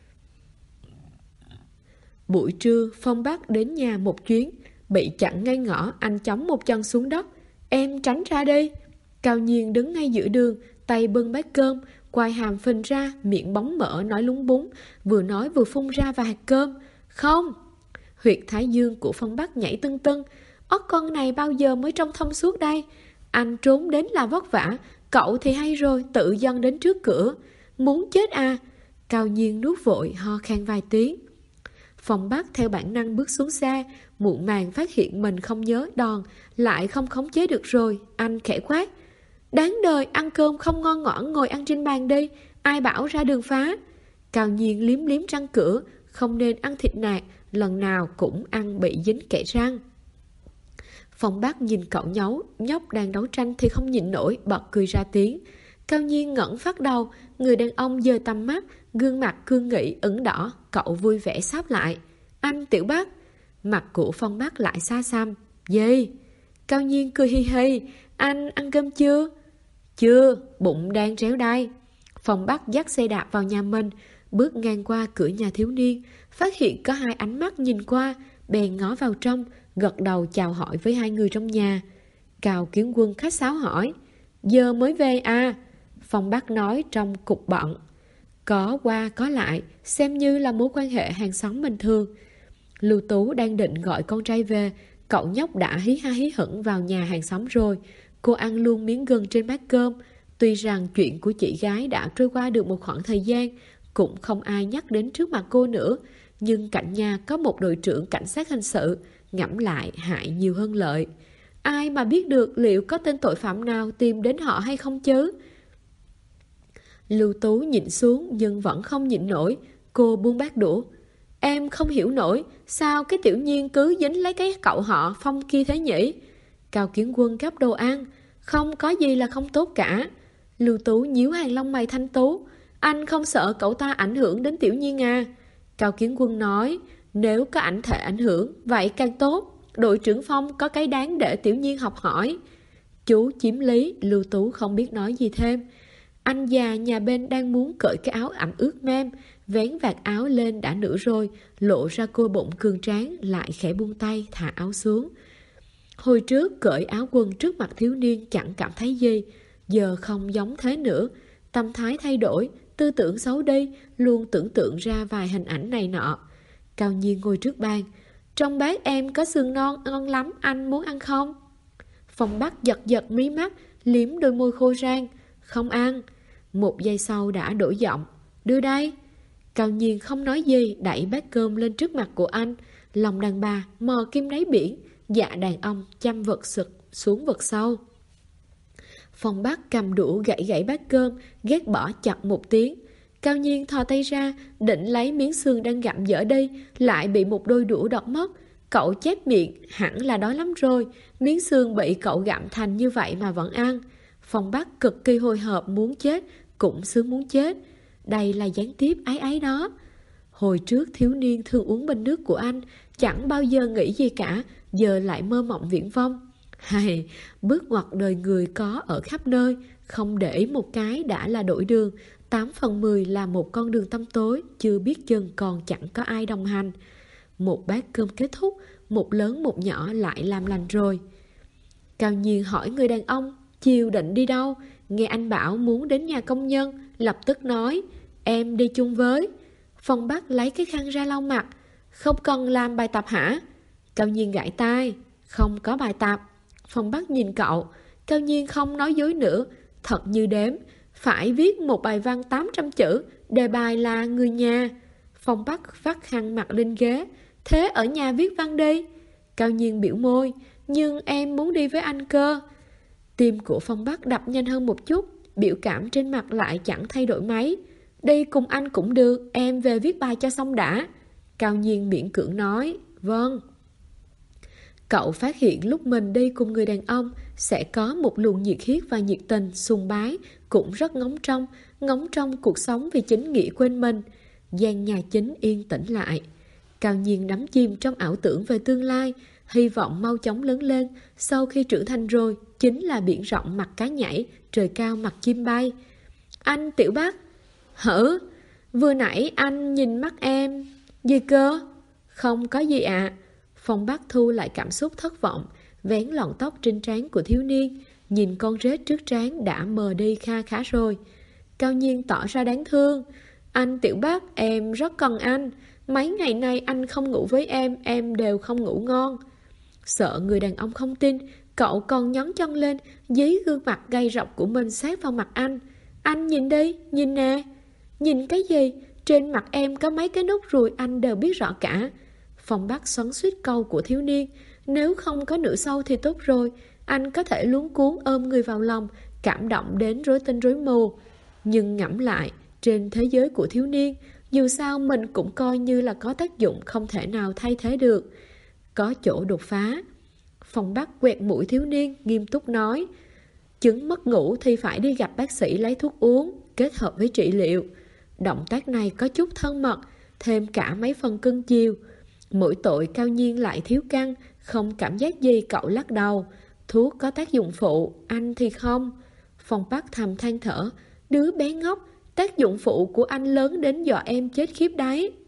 Buổi trưa, Phong Bắc đến nhà một chuyến, bị chặn ngay ngõ, anh chống một chân xuống đất. Em tránh ra đi. Cao Nhiên đứng ngay giữa đường, tay bưng bát cơm, quai hàm phình ra, miệng bóng mỡ nói lúng búng, vừa nói vừa phun ra vài hạt cơm. Không! Huyệt thái dương của Phong Bắc nhảy tưng tưng. Ốc con này bao giờ mới trông thông suốt đây? Anh trốn đến là vất vả, cậu thì hay rồi, tự dâng đến trước cửa. Muốn chết à? Cao Nhiên nuốt vội, ho khan vài tiếng. Phong Bắc theo bản năng bước xuống xe, muộn màng phát hiện mình không nhớ đòn, lại không khống chế được rồi, anh khẽ quát. Đáng đời, ăn cơm không ngon ngõn ngồi ăn trên bàn đi, ai bảo ra đường phá. Cao Nhiên liếm liếm răng cửa, không nên ăn thịt nạc, lần nào cũng ăn bị dính kẽ răng. Phong Bắc nhìn cậu nhóc đang đấu tranh thì không nhịn nổi, bật cười ra tiếng. Cao Nhiên ngẩng phát đầu, người đàn ông giơ tầm mắt, gương mặt cương nghị ửng đỏ, cậu vui vẻ sáp lại. Anh Tiểu Bắc. Mặt của Phong Bắc lại xa xăm. Gì? Cao Nhiên cười hi hi. Anh ăn cơm chưa? Chưa, bụng đang réo đây. Phong Bắc dắt xe đạp vào nhà mình, bước ngang qua cửa nhà thiếu niên, phát hiện có hai ánh mắt nhìn qua, bèn ngó vào trong, gật đầu chào hỏi với hai người trong nhà. Cao Kiến Quân khách sáo hỏi. Giờ mới về à? Phong Bắc nói trong cục bận. Có qua có lại, xem như là mối quan hệ hàng xóm bình thường. Lưu Tú đang định gọi con trai về, cậu nhóc đã hí ha hí hửng vào nhà hàng xóm rồi. Cô ăn luôn miếng gừng trên bát cơm. Tuy rằng chuyện của chị gái đã trôi qua được một khoảng thời gian, cũng không ai nhắc đến trước mặt cô nữa, nhưng cạnh nhà có một đội trưởng cảnh sát hình sự, ngẫm lại hại nhiều hơn lợi. Ai mà biết được liệu có tên tội phạm nào tìm đến họ hay không chứ? Lưu Tú nhịn xuống nhưng vẫn không nhịn nổi. Cô buông bát đũa. Em không hiểu nổi, sao cái Tiểu Nhiên cứ dính lấy cái cậu họ Phong kia thế nhỉ? Cao Kiến Quân gắp đồ ăn. Không có gì là không tốt cả. Lưu Tú nhíu hàng lông mày thanh tú. Anh không sợ cậu ta ảnh hưởng đến Tiểu Nhiên à? Cao Kiến Quân nói. Nếu có thể ảnh hưởng, vậy càng tốt. Đội trưởng Phong có cái đáng để Tiểu Nhiên học hỏi. Chú chiếm lý. Lưu Tú không biết nói gì thêm. Anh già nhà bên đang muốn cởi cái áo ẩm ướt mem, vén vạt áo lên đã nửa rồi, lộ ra cô bụng cường tráng, lại khẽ buông tay thả áo xuống. Hồi trước cởi áo quần trước mặt thiếu niên chẳng cảm thấy gì, giờ không giống thế nữa. Tâm thái thay đổi, tư tưởng xấu đi, luôn tưởng tượng ra vài hình ảnh này nọ. Cao Nhiên ngồi trước bàn. Trong bát em có sườn non ngon lắm, anh muốn ăn không? Phong Bắc giật giật mí mắt, liếm đôi môi khô rang. Không ăn. Một giây sau đã đổi giọng. Đưa đây. Cao Nhiên không nói gì, đẩy bát cơm lên trước mặt của anh. Lòng đàn bà mò kim đáy biển, dạ đàn ông chăm vật sực xuống vực sâu. Phong Bắc cầm đũa gãy gãy bát cơm, ghét bỏ chặt một tiếng. Cao Nhiên thò tay ra, định lấy miếng xương đang gặm dở đi, lại bị một đôi đũa đọt mất. Cậu chép miệng, hẳn là đói lắm rồi. Miếng xương bị cậu gặm thành như vậy mà vẫn ăn. Phong Bắc cực kỳ hồi hộp muốn chết, cũng sướng muốn chết. Đây là gián tiếp ấy ấy đó. Hồi trước thiếu niên thường uống bình nước của anh, chẳng bao giờ nghĩ gì cả, giờ lại mơ mộng viễn vông. Hay, bước ngoặt đời người có ở khắp nơi, không để ý một cái đã là đổi đường, 8/10 là một con đường tăm tối, chưa biết chừng còn chẳng có ai đồng hành. Một bát cơm kết thúc, một lớn một nhỏ lại làm lành rồi. Cao Nhiên hỏi người đàn ông, chiều định đi đâu? Nghe anh bảo muốn đến nhà công nhân, lập tức nói, em đi chung với. Phong Bắc lấy cái khăn ra lau mặt. Không cần làm bài tập hả? Cao Nhiên gãi tai. Không có bài tập. Phong Bắc nhìn cậu. Cao Nhiên không nói dối nữa, thật như đếm. Phải viết một bài văn 800 chữ, đề bài là người nhà. Phong Bắc vắt khăn mặt lên ghế. Thế ở nhà viết văn đi. Cao Nhiên biểu môi. Nhưng em muốn đi với anh cơ. Tim của Phong Bắc đập nhanh hơn một chút, biểu cảm trên mặt lại chẳng thay đổi mấy. Đi cùng anh cũng được, em về viết bài cho xong đã. Cao Nhiên miễn cưỡng nói. Vâng. Cậu phát hiện lúc mình đi cùng người đàn ông sẽ có một luồng nhiệt huyết và nhiệt tình, sùng bái, cũng rất ngóng trong cuộc sống vì chính nghĩa quên mình. Gian nhà chính yên tĩnh lại. Cao Nhiên đắm chìm trong ảo tưởng về tương lai, hy vọng mau chóng lớn lên, sau khi trưởng thành rồi, chính là biển rộng mặt cá nhảy, trời cao mặt chim bay. Anh Tiểu Bắc. Hử? Vừa nãy anh nhìn mắt em. Gì cơ? Không có gì ạ. Phong Bắc thu lại cảm xúc thất vọng, vén lọn tóc trên trán của thiếu niên, nhìn con rết trước trán đã mờ đi kha khá rồi. Cao Nhiên tỏ ra đáng thương. Anh Tiểu Bắc, em rất cần anh. Mấy ngày nay anh không ngủ với em đều không ngủ ngon. Sợ người đàn ông không tin, cậu còn nhón chân lên, dí gương mặt gay rọc của mình sát vào mặt anh. Anh nhìn đi, nhìn nè. Nhìn cái gì? Trên mặt em có mấy cái nút ruồi anh đều biết rõ cả. Phong Bắc xoắn xuýt câu của thiếu niên. Nếu không có nửa sâu thì tốt rồi. Anh có thể luống cuống ôm người vào lòng, cảm động đến rối tinh rối mù. Nhưng ngẫm lại, trên thế giới của thiếu niên, dù sao mình cũng coi như là có tác dụng không thể nào thay thế được. Có chỗ đột phá. Phong Bắc quẹt mũi thiếu niên, nghiêm túc nói: chứng mất ngủ thì phải đi gặp bác sĩ lấy thuốc uống, kết hợp với trị liệu. Động tác này có chút thân mật, thêm cả mấy phần cưng chiều. Mỗi tội Cao Nhiên lại thiếu căng, không cảm giác gì. Cậu lắc đầu: thuốc có tác dụng phụ, anh thì không. Phong Bắc thầm than thở: đứa bé ngốc, tác dụng phụ của anh lớn đến dọa em chết khiếp đấy.